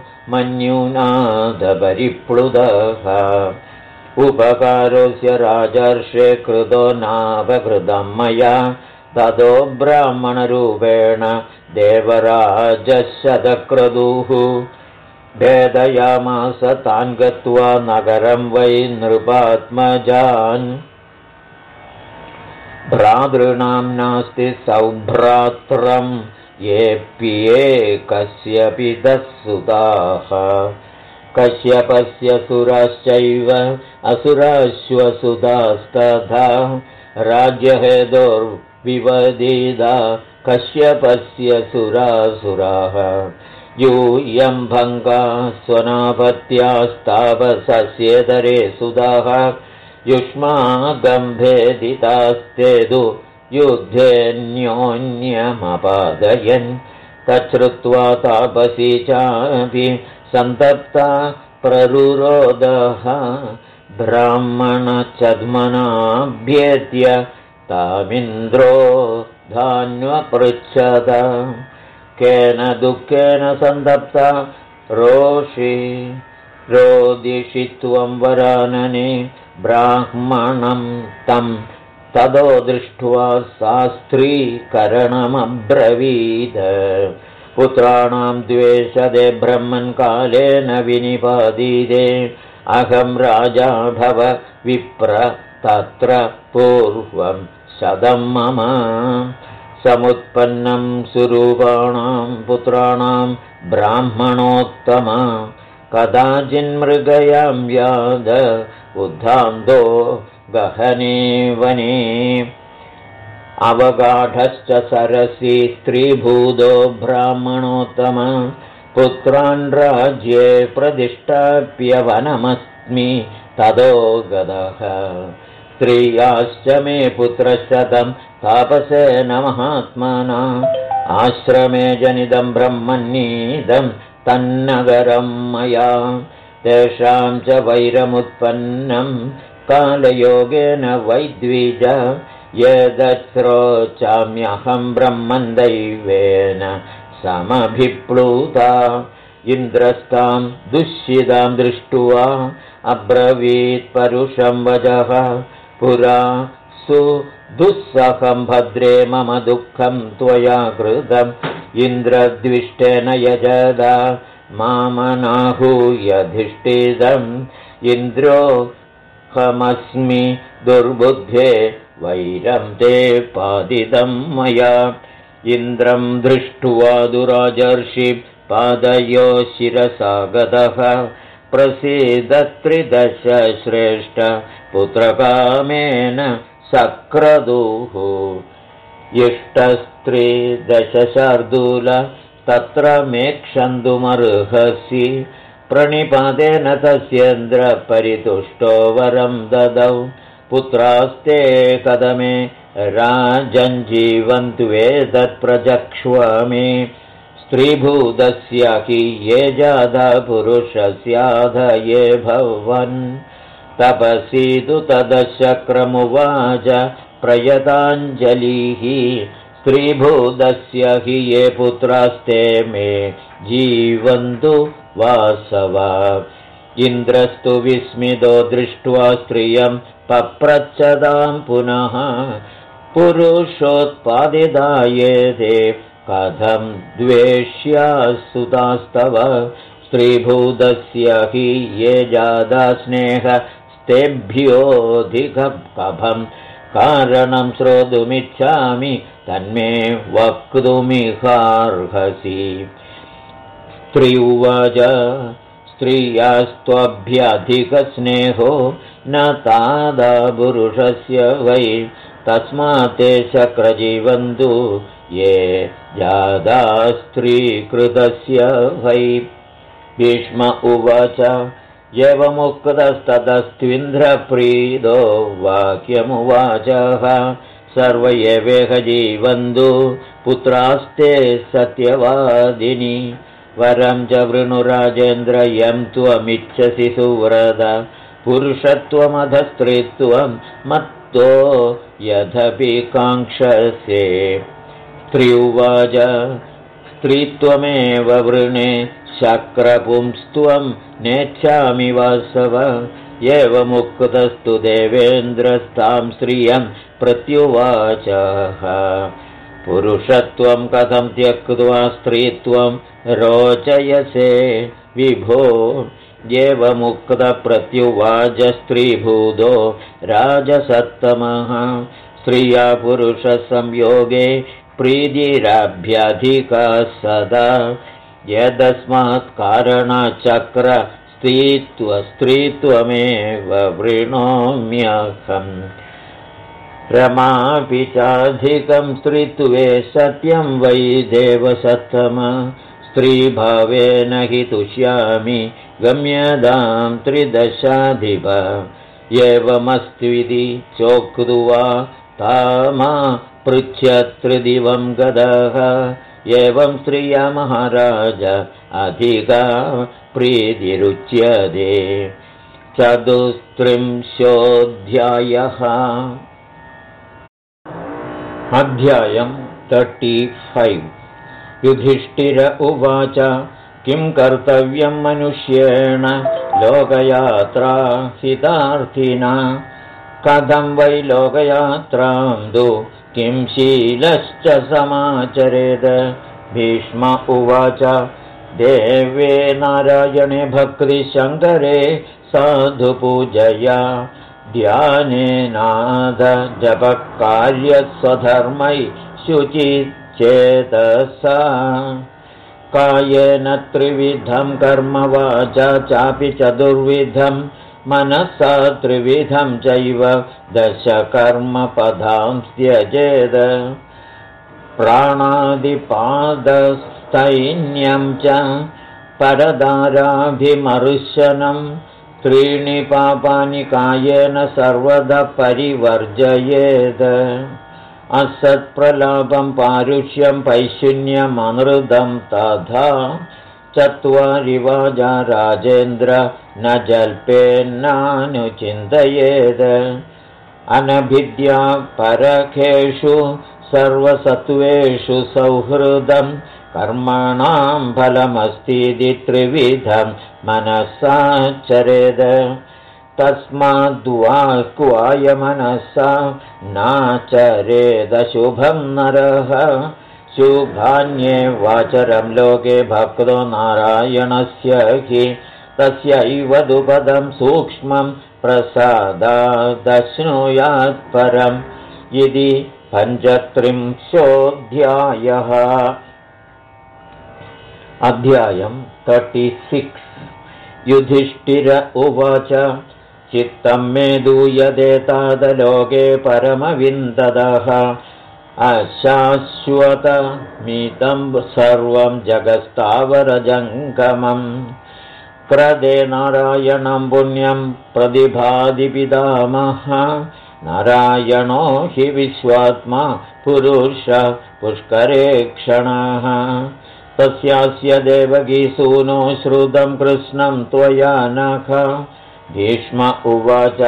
मन्युनादपरिप्लुतः उपकारोऽस्य राजर्षे कृतो नापकृतं मया ततो ब्राह्मणरूपेण देवराजशतक्रतुः भेदयामास तान् गत्वा नगरं वै नृपात्मजान् भ्रातॄणां नास्ति सौभ्रात्रं येऽप्ये कस्यपि दस्सुताः कश्यपस्य सुराश्चैव असुराश्वसुतास्तथा राज्यहेतोर्विवदिता कश्यपस्य सुरासुराः यूयं भङ्गा स्वनापत्यास्तापसस्येतरे सुधाः युष्मागम्भेदितास्तेदु युद्धेऽन्योन्यमपादयन् तच्छ्रुत्वा तापसी चापि सन्तप्ता प्ररुरोदः ब्राह्मणचद्मनाभ्येत्य तामिन्द्रो धान्वपृच्छद केन दुःखेन सन्तप्ता रोषि रोदिषि त्वं वरानने ब्राह्मणं तं ततो दृष्ट्वा शास्त्रीकरणमब्रवीद पुत्राणां द्वेषदे ब्रह्मन् कालेन विनिपादीदे अहं राजा भव विप्र तत्र पूर्वं शतं मम समुत्पन्नं सुरूपाणां पुत्राणां ब्राह्मणोत्तम कदाचिन्मृगयां व्याद उद्धान्तो गहने वने अवगाढश्च सरसि स्त्रीभूतो ब्राह्मणोत्तम पुत्रान् राज्ये प्रतिष्ठाप्य वनमस्मि ततो गतः स्त्रियाश्च मे पुत्रशतं तापसेन महात्मना आश्रमे जनितं ब्रह्मन्नीदं तन्नगरं मया तेषां च वैरमुत्पन्नं कालयोगेन वैद्विज यदश्रोचाम्यहं ब्रह्मन् दैवेन समभिप्लुता इन्द्रस्तां दुःशितां दृष्ट्वा अब्रवीत् परुषं वचः पुरा सुदुःसहं भद्रे मम दुःखं त्वया कृतम् इन्द्रद्विष्टेन यजदा मामनाहूयधिष्ठितम् इन्द्रोऽहमस्मि दुर्बुद्धे वैरं ते पादितं मया इन्द्रं दृष्ट्वा दुराजर्षि पादयो शिरसा गतः प्रसीदत्रिदश श्रेष्ठ पुत्रकामेन सक्रदुः इष्टस्त्रिदश शार्दूल तत्र मेक्षन्तुमर्हसि प्रणिपातेन तस्येन्द्र परितुष्टो वरं ददौ पुत्रास्ते कदमे राजञ्जीवन्त्वेतत्प्रचक्ष्व मे स्त्रीभूतस्य हि ये जादा पुरुषस्याधये भवन् तपसि तु तदशक्रमुवाच प्रयताञ्जलिः स्त्रीभूतस्य हि ये पुत्रास्ते मे जीवन्तु वासवा इन्द्रस्तु विस्मितो दृष्ट्वा स्त्रियं पप्रच्छदां पुनः पुरुषोत्पादिता ये ते कथं द्वेष्यासुतास्तव स्त्रीभूतस्य हि ये जादा स्नेहस्तेभ्योऽधिककभं कारणं श्रोतुमिच्छामि तन्मे वक्तुमिहार्हसि स्त्री उवाच स्त्रियास्त्वभ्यधिकस्नेहो न तादा पुरुषस्य वै तस्मात् ते शक्रजीवन्तु ये जादा स्त्रीकृतस्य वै भीष्म उवाच एवमुक्तस्ततस्त्विन्द्रप्रीतो वाक्यमुवाचः सर्व एवेह जीवन्तु पुत्रास्ते सत्यवादिनि वरं च वृणुराजेन्द्र यं त्वमिच्छसि सुव्रत पुरुषत्वमधस्त्रीत्वं मत्तो यदपि काङ्क्षसे स्त्री उवाच स्त्रीत्वमेव वृणे शक्रपुंस्त्वं नेच्छामि वासव एवमुक्तस्तु देवेन्द्रस्तां श्रियं प्रत्युवाचः पुरुषत्वं कथं त्यक्त्वा स्त्रीत्वं रोचयसे विभो एवमुक्तप्रत्युवाच स्त्रीभूतो राजसत्तमः स्त्रिया पुरुषसंयोगे प्रीतिराभ्यधिका सदा यदस्मात् कारणाच्चक्र स्त्रीत्वमेव वृणोम्यहम् रमापि चाधिकं स्त्रीत्वे सत्यं वै देवसत्तम स्त्रीभावेन हि तुष्यामि गम्यतां त्रिदशाधिप एवमस्त्विति चोक्त्वा तामा पृच्छत्रिदिवं गतः एवं स्त्रिया महाराज अधिका प्रीतिरुच्यते चतुस्त्रिंशोऽध्यायः अध्यायं 35 युधिष्ठिर उवाच किं कर्तव्यं मनुष्येण लोकयात्रा हितार्थिना कथं वै लोकयात्रां तु किं शीलश्च समाचरेत् भीष्म उवाच देवे नारायणे भक्तिशङ्करे साधुपूजया ध्यानेनाथ जपकार्यस्वधर्मै शुचिचेतसा कायेन त्रिविधं कर्म वाचा चापि चतुर्विधं मनसा त्रिविधं चैव दशकर्मपदां त्यजेद प्राणादिपादस्तैन्यं च परदाराभिमर्शनं त्रीणि पापानि कायेन सर्वदा परिवर्जयेद असत्प्रलापं पारुष्यं पैशून्यमनृतं तथा चत्वारि वाजा राजेन्द्र न जल्पेन्नानुचिन्तयेद अनभिद्या परखेषु सर्वसत्त्वेषु सौहृदं कर्मणां फलमस्तीति त्रिविधं मनसाचरेद तस्माद्वाक्वाय मनसा नाचरेदशुभं नरः शुभान्येवाचरं लोके भक्तो नारायणस्य हि तस्यैव दुपदं सूक्ष्मं प्रसादादश्नुयात् परम् इति 35 अध्यायं 36 युधिष्ठिर उवाच चित्तं मे दूयदेतादलोके परमविन्ददः अशाश्वतमिदं सर्वं जगत्स्थावरजङ्गमम् क्रदे नारायणं पुण्यं प्रतिभाति पितामहः नारायणो हि विश्वात्मा पुरुष पुष्करे क्षणः तस्यास्य देवकीसूनो श्रुतं कृष्णं त्वया नख भीष्म उवाच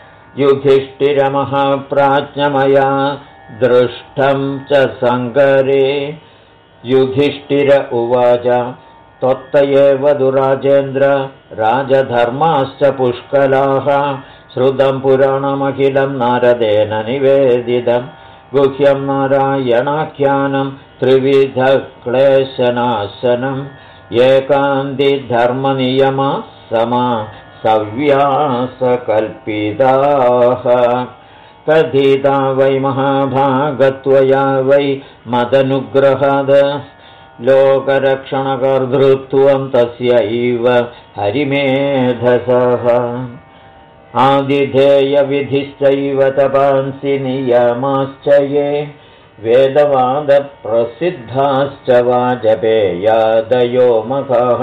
युधिष्ठिरमहाप्राज्ञमया दृष्टं च सङ्करे युधिष्ठिर उवाच त्वत्त एव दुराजेन्द्र राजधर्माश्च पुष्कलाः श्रुतं पुराणमखिलं नारदेन निवेदितं गुह्यं नारायणाख्यानं त्रिविधक्लेशनाशनम् एकान्तिधर्मनियमः समा सव्यासकल्पिताः कथिता वै महाभागत्वया वै मदनुग्रहाद लोकरक्षणकर्तृत्वं तस्यैव हरिमेधसः आदिधेयविधिश्चैव तपांसि नियमाश्च ये वेदवादप्रसिद्धाश्च वाजपेयादयो मखः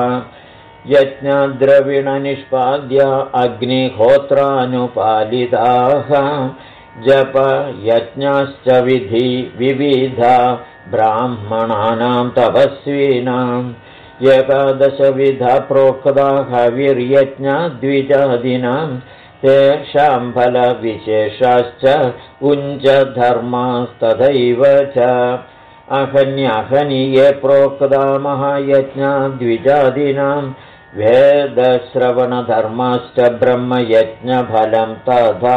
यज्ञद्रविणनिष्पाद्य अग्निहोत्रानुपालिताः जप यज्ञाश्च विविधा ब्राह्मणानां तपस्विनाम् एकादशविधा प्रोक्ता हविर्यज्ञा द्विजादीनां तेषां फलविशेषाश्च उञ्चधर्मास्तथैव च अहन्यहनीये प्रोक्ता महायज्ञा द्विजादीनां वेदश्रवणधर्माश्च ब्रह्मयज्ञफलं तथा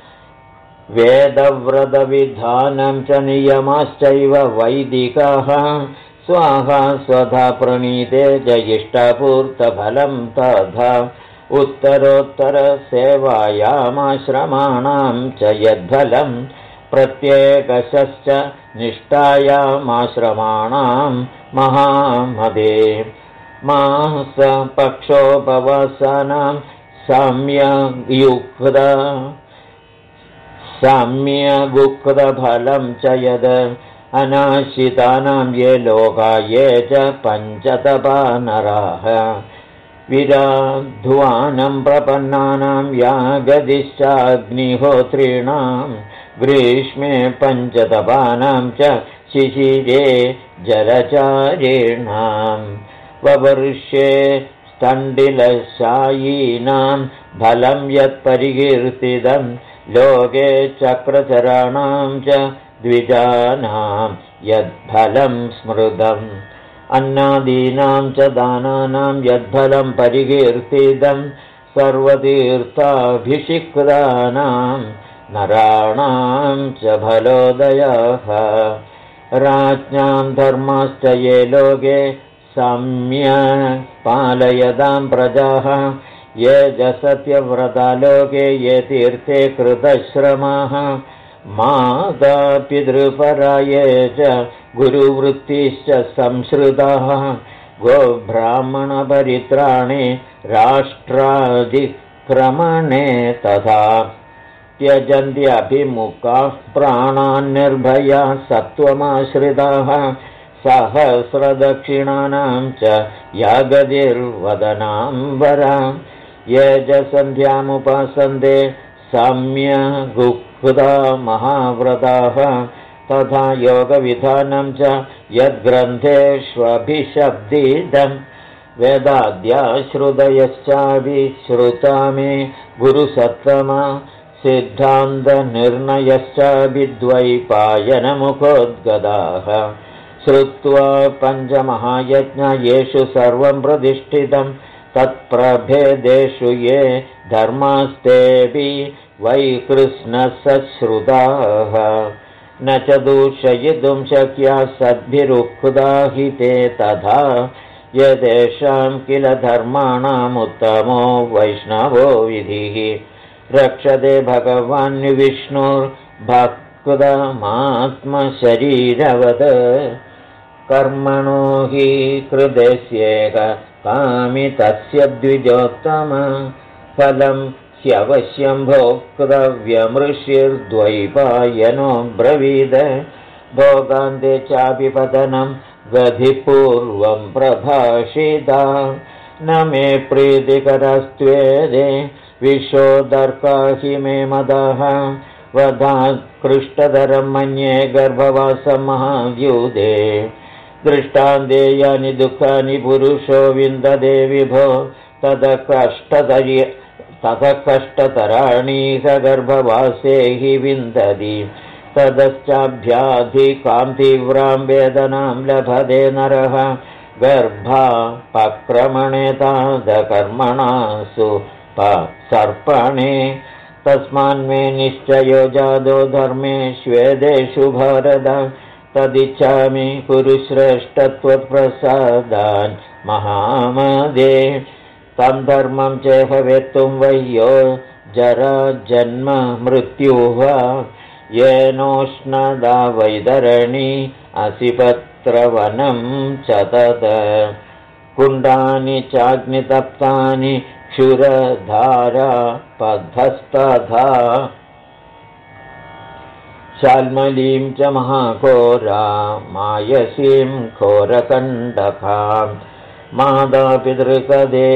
वेदव्रतविधानं च नियमाश्चैव वैदिकाः स्वाहा स्वधा प्रणीते जयिष्ठापूर्तफलं तथा उत्तरोत्तरसेवायामाश्रमाणां च यद्फलं प्रत्येकशश्च निष्ठायामाश्रमाणां महामदे मासपक्षोपवासानां साम्यगुक्तफलं च यद् अनाशितानां ये लोका ये च पञ्चतपानराः विराध्वानं प्रपन्नानां यागदिश्चाग्निहोत्रीणां ग्रीष्मे पञ्चतपानां च शिशिरे जलचारिणां ववर्षे स्तण्डिलशायीनां फलं यत्परिकीर्तितं लोके चक्रचराणां च द्विजानां यद्फलं स्मृतम् अन्नादीनां च दानानां यद्फलं परिकीर्तितं सर्वतीर्थाभिषिक्तानां नराणां च फलोदयः राज्ञां धर्माश्च ये लोके सम्यक् पालयतां प्रजाः ये च सत्यव्रता लोके ये तीर्थे कृतश्रमाः मातापितृपरा ये च गुरुवृत्तिश्च संश्रिताः गोब्राह्मणपरित्राणे राष्ट्रादिक्रमणे तथा त्यजन्त्यभिमुखाः प्राणान् निर्भया सत्त्वमाश्रिताः सहस्रदक्षिणानां च यागतिर्वदनाम्बरा ये च सन्ध्यामुपासन्ते सम्यगुक्ता महाव्रताः तथा योगविधानं च यद्ग्रन्थेष्वभिशब्दितं वेदाद्याश्रुतयश्चाभिश्रुता मे गुरुसत्तमा सिद्धान्तनिर्णयश्चाभिद्वैपायनमुखोद्गताः श्रुत्वा पञ्चमहायज्ञा येषु सर्वं प्रतिष्ठितं तत्प्रभेदेषु ये धर्मास्तेऽपि वै कृष्णसश्रुताः न च दूषयितुं शक्या सद्भिरुक्ता हि ते तथा यतेषां किल धर्माणामुत्तमो वैष्णवो विधिः रक्षते भगवान् विष्णुर्भक्तमात्मशरीरवत् कर्मणो हि कृतस्येक कामितस्य द्विजोत्तम फलं ह्यवश्यं भोक्तव्यमृष्यैर्द्वैपायनो ब्रवीद भोगान्ते चापि पतनं गतिपूर्वं प्रभाषिता न मे प्रीतिकरस्त्वेदे विशोदर्का हि मे मदः वधात् कृष्टतरं मन्ये गर्भवासमहाव्यूदे दृष्टान्ते यानि दुःखानि पुरुषो विन्दते विभो ततः कष्टतराणि स गर्भवासे हि विन्दति ततश्चाभ्याधिकां तीव्रां वेदनां लभते नरः गर्भापक्रमणे तादकर्मणासु सर्पणे तस्मान्मे निश्चयो जातो धर्मेष्वेदेषु भारत तदिच्छामि कुरुश्रेष्ठत्वप्रसादान् महामदे तं धर्मं चेह वेत्तुं वह्यो जरा जन्म मृत्युः येनोष्णदा वैतरणी असिपत्रवनं च तत् कुण्डानि चाग्नितप्तानि क्षुरधारा पद्धस्तथा शाल्मलीं च महाघोरा मायसीं घोरकण्डकां मातापितृकदे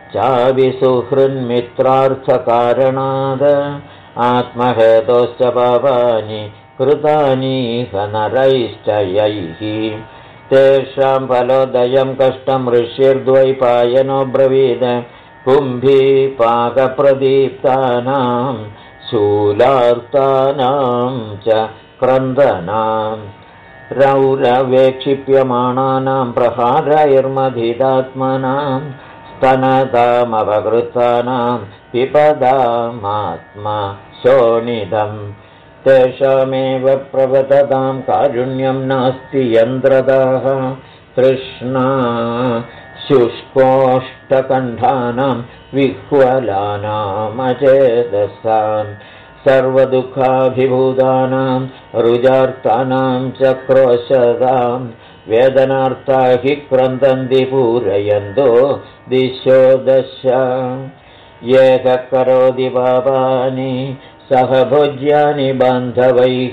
चाभिसुहृन्मित्रार्थकारणाद् आत्महेतोश्च पापानि कृतानि नरैश्च यैः तेषां फलोदयं कष्टं ऋष्यैर्द्वैपायनो ब्रवीद कुम्भीपाकप्रदीप्तानां शूलार्तानां च क्रन्दनां रौरवेक्षिप्यमाणानां प्रहारैर्मधितात्मनां स्तनतामपकृतानां पिबदामात्मा शोणितं तेषामेव प्रवदतां कारुण्यं नास्ति यन्त्रदाः तृष्णा शुष्कोष्टकण्ठानां विह्वलानामचेतसां सर्वदुःखाभिभूतानां रुजार्तानां च क्रोशदां वेदनार्ता हि क्रन्दन्ति पूरयन्तो दिशो दश एकः करोति पापानि सह भोज्यानि बान्धवैः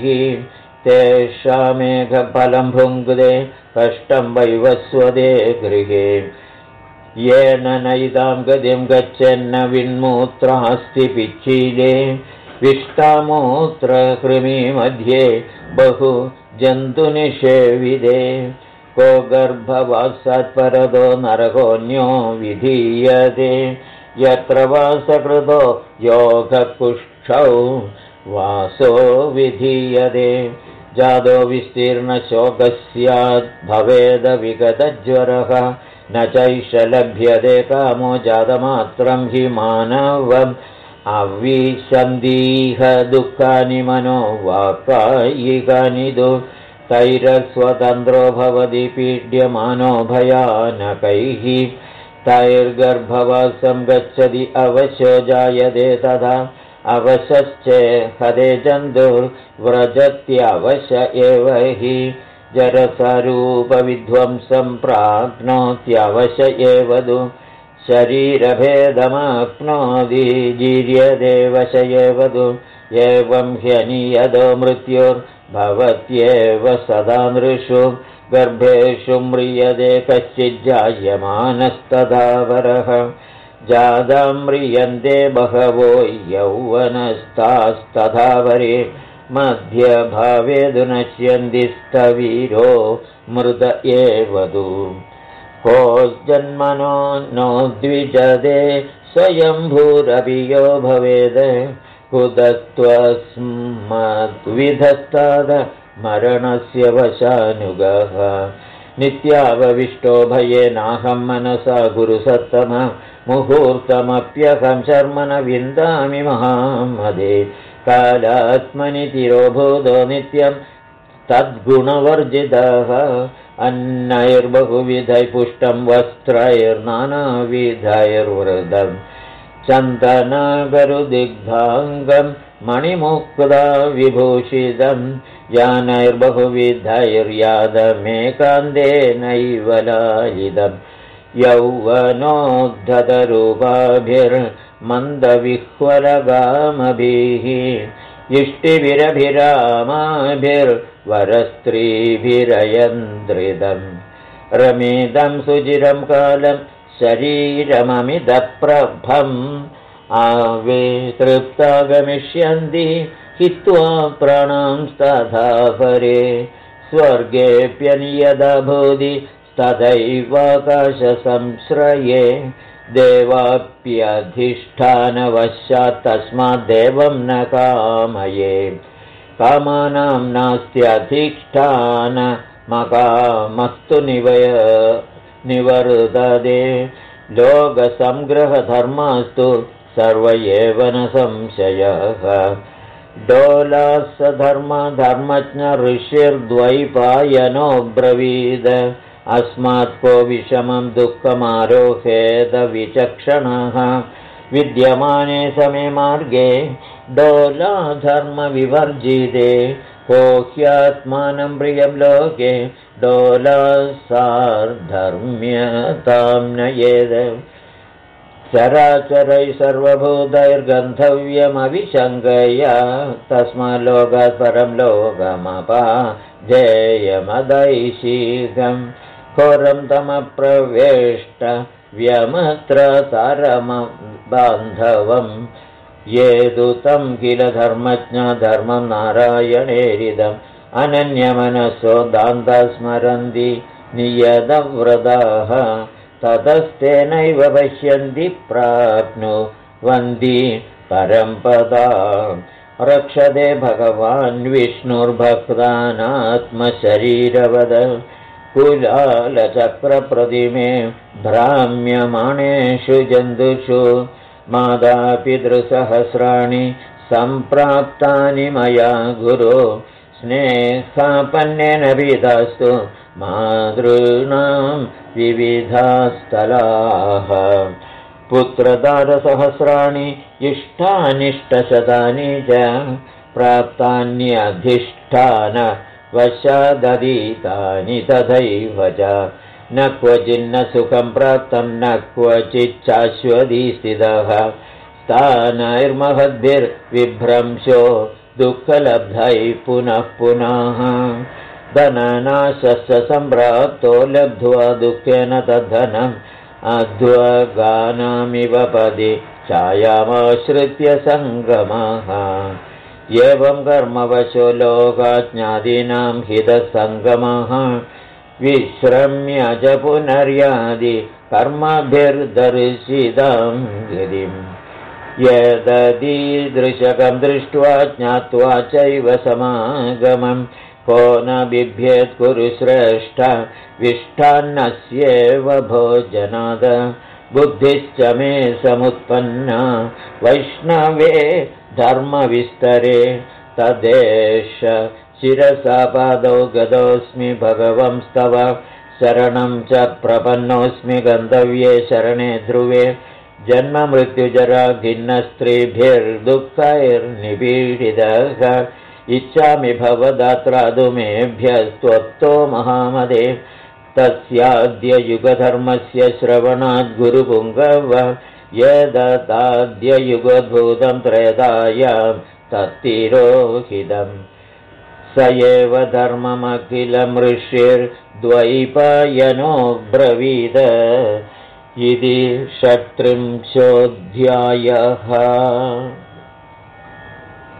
तेषामेकफलं भुङ्क्ते कष्टं वैवस्वदे गृहे येन नैतां गतिं गच्छन्न विन्मूत्रास्ति पिच्छीले विष्टामूत्रकृमि मध्ये बहु जन्तुनिषेविदे को गर्भवासात्परतो नरकोऽन्यो विधीयते यत्र वासकृतो योगकुष्ठौ वासो विधीयते जातो विस्तीर्णशोकस्यात् भवेदविगतज्वरः न चैष लभ्यते कामो जातमात्रं हि मानवम् अविशन्दीह दुःखानि मनो वाक्कायिकानि तु तैरस्वतन्त्रो भवति पीड्यमानो भयानकैः तैर्गर्भवासं गच्छति अवशो जायते तथा अवशश्चेहते जन्तुर्व्रजत्यवश एव हि जरसरूपविध्वंसं प्राप्नोत्यवश एव तु शरीरभेदमाप्नोति जीर्यते वश एव तु एवं ह्यनियतो मृत्युर्भवत्येव सदा नृषु गर्भेषु म्रियते कश्चिज्जायमानस्तथा वरः जादा म्रियन्ते बहवो यौवनस्तास्तथा वरे मध्यभावे तु नश्यन्ति स्थवीरो मृत एव तु कोऽजन्मनो नो द्विजदे स्वयंभूरपि यो भवेद् कुतस्त्वस्मद्विधस्ताद मरणस्य वशानुगः नित्यावविष्टो भयेनाहं मनसा गुरुसत्तम मुहूर्तमप्यहं शर्मण विन्दामि महामदे कालात्मनि तिरोभूतो नित्यं तद्गुणवर्जितः अन्नैर्बहुविधैः पुष्टं वस्त्रैर्नानाविधैर्वृतं चन्दनगरुदिग्धाङ्गं मणिमुक्ता विभूषितं यानैर्बहुविधैर्यादमेकान्तेनैव लालितं यौवनोद्धतरूपाभिर्मन्दविह्वलगामभिः इष्टिभिरभिरामाभिर्वरस्त्रीभिरयन्द्रितं रमेदं सुचिरं कालं शरीरममितप्रभम् आवेतृप्ता गमिष्यन्ति हित्वा प्राणांस्तथा परे स्वर्गेऽप्यनियता भूति तथैवाकाशसंश्रये देवाप्यधिष्ठानवशात् तस्माद्देवं न कामये कामानां नास्त्यधिष्ठानमकामस्तु निवर्तते लोकसंग्रहधर्मास्तु सर्व एव न संशयः डोलासधर्मधर्मज्ञ ऋषिर्द्वैपायनो ब्रवीद अस्मात् को विषमं दुःखमारोहेद विचक्षणः विद्यमाने समे मार्गे डोलाधर्मविवर्जिते को ह्यात्मानं प्रियं लोके डोलासार्धर्म्यतां नयेद चराचरैः सर्वभूतैर्गन्धव्यमविशङ्कया तस्माल्लोकात् परं लोकमपाजेयमदैशिकं घोरं तमप्रवेष्ट व्यमत्र तारमबान्धवं ये तु तं किल धर्मज्ञा धर्मं नारायणेरिदम् अनन्यमनसो दान्ता स्मरन्ति नियतव्रताः ततस्तेनैव पश्यन्ति प्राप्नुवन्ति परं पदाम् रक्षते भगवान् विष्णुर्भक्तानात्मशरीरवद कुलालचक्रप्रतिमे भ्राम्यमाणेषु जन्तुषु मातापितृसहस्राणि सम्प्राप्तानि मया गुरो स्नेहापन्नेन भीतास्तु मातॄणां विविधास्थलाः पुत्रदारसहस्राणि इष्टानिष्टशतानि च प्राप्तान्यधिष्ठानवशादधीतानि तथैव च न क्वचिन्न सुखं प्राप्तं न क्वचिच्चाश्वती स्थितः स्थानैर्महद्भिर्विभ्रंशो दुःखलब्धैः पुनः पुनः धननाशस्य सम्प्राप्तो लब्ध्वा दुःखेन तद्धनम् अध्वगानामिव पदि छायामाश्रित्य सङ्गमः एवं कर्मवशो लोकाज्ञादीनां हितसङ्गमः विश्रम्य च पुनर्यादि कर्मभिर्दर्शितां गिरिम् यदीदृशकं दृष्ट्वा ज्ञात्वा चैव समागमं को न बिभ्येत् कुरु श्रेष्ठ विष्टान्नस्येव भोजनाद बुद्धिश्च मे समुत्पन्ना वैष्णवे धर्मविस्तरे तदेश शिरसा पादौ गतोऽस्मि भगवंस्तव शरणं च प्रपन्नोऽस्मि गन्तव्ये शरणे ध्रुवे जन्ममृत्युजरा खिन्नस्त्रीभिर्दुःखैर्निपीडितः इच्छामि भवदात्रादुमेभ्यस्त्वत्तो महामदे तस्याद्ययुगधर्मस्य श्रवणाद्गुरुपुङ्गव यदताद्ययुगभूतं त्रयदायां तत्तिरोहितम् स एव धर्ममखिलमृषिर्द्वैपायनो ब्रवीद इति 36 अध्यायः।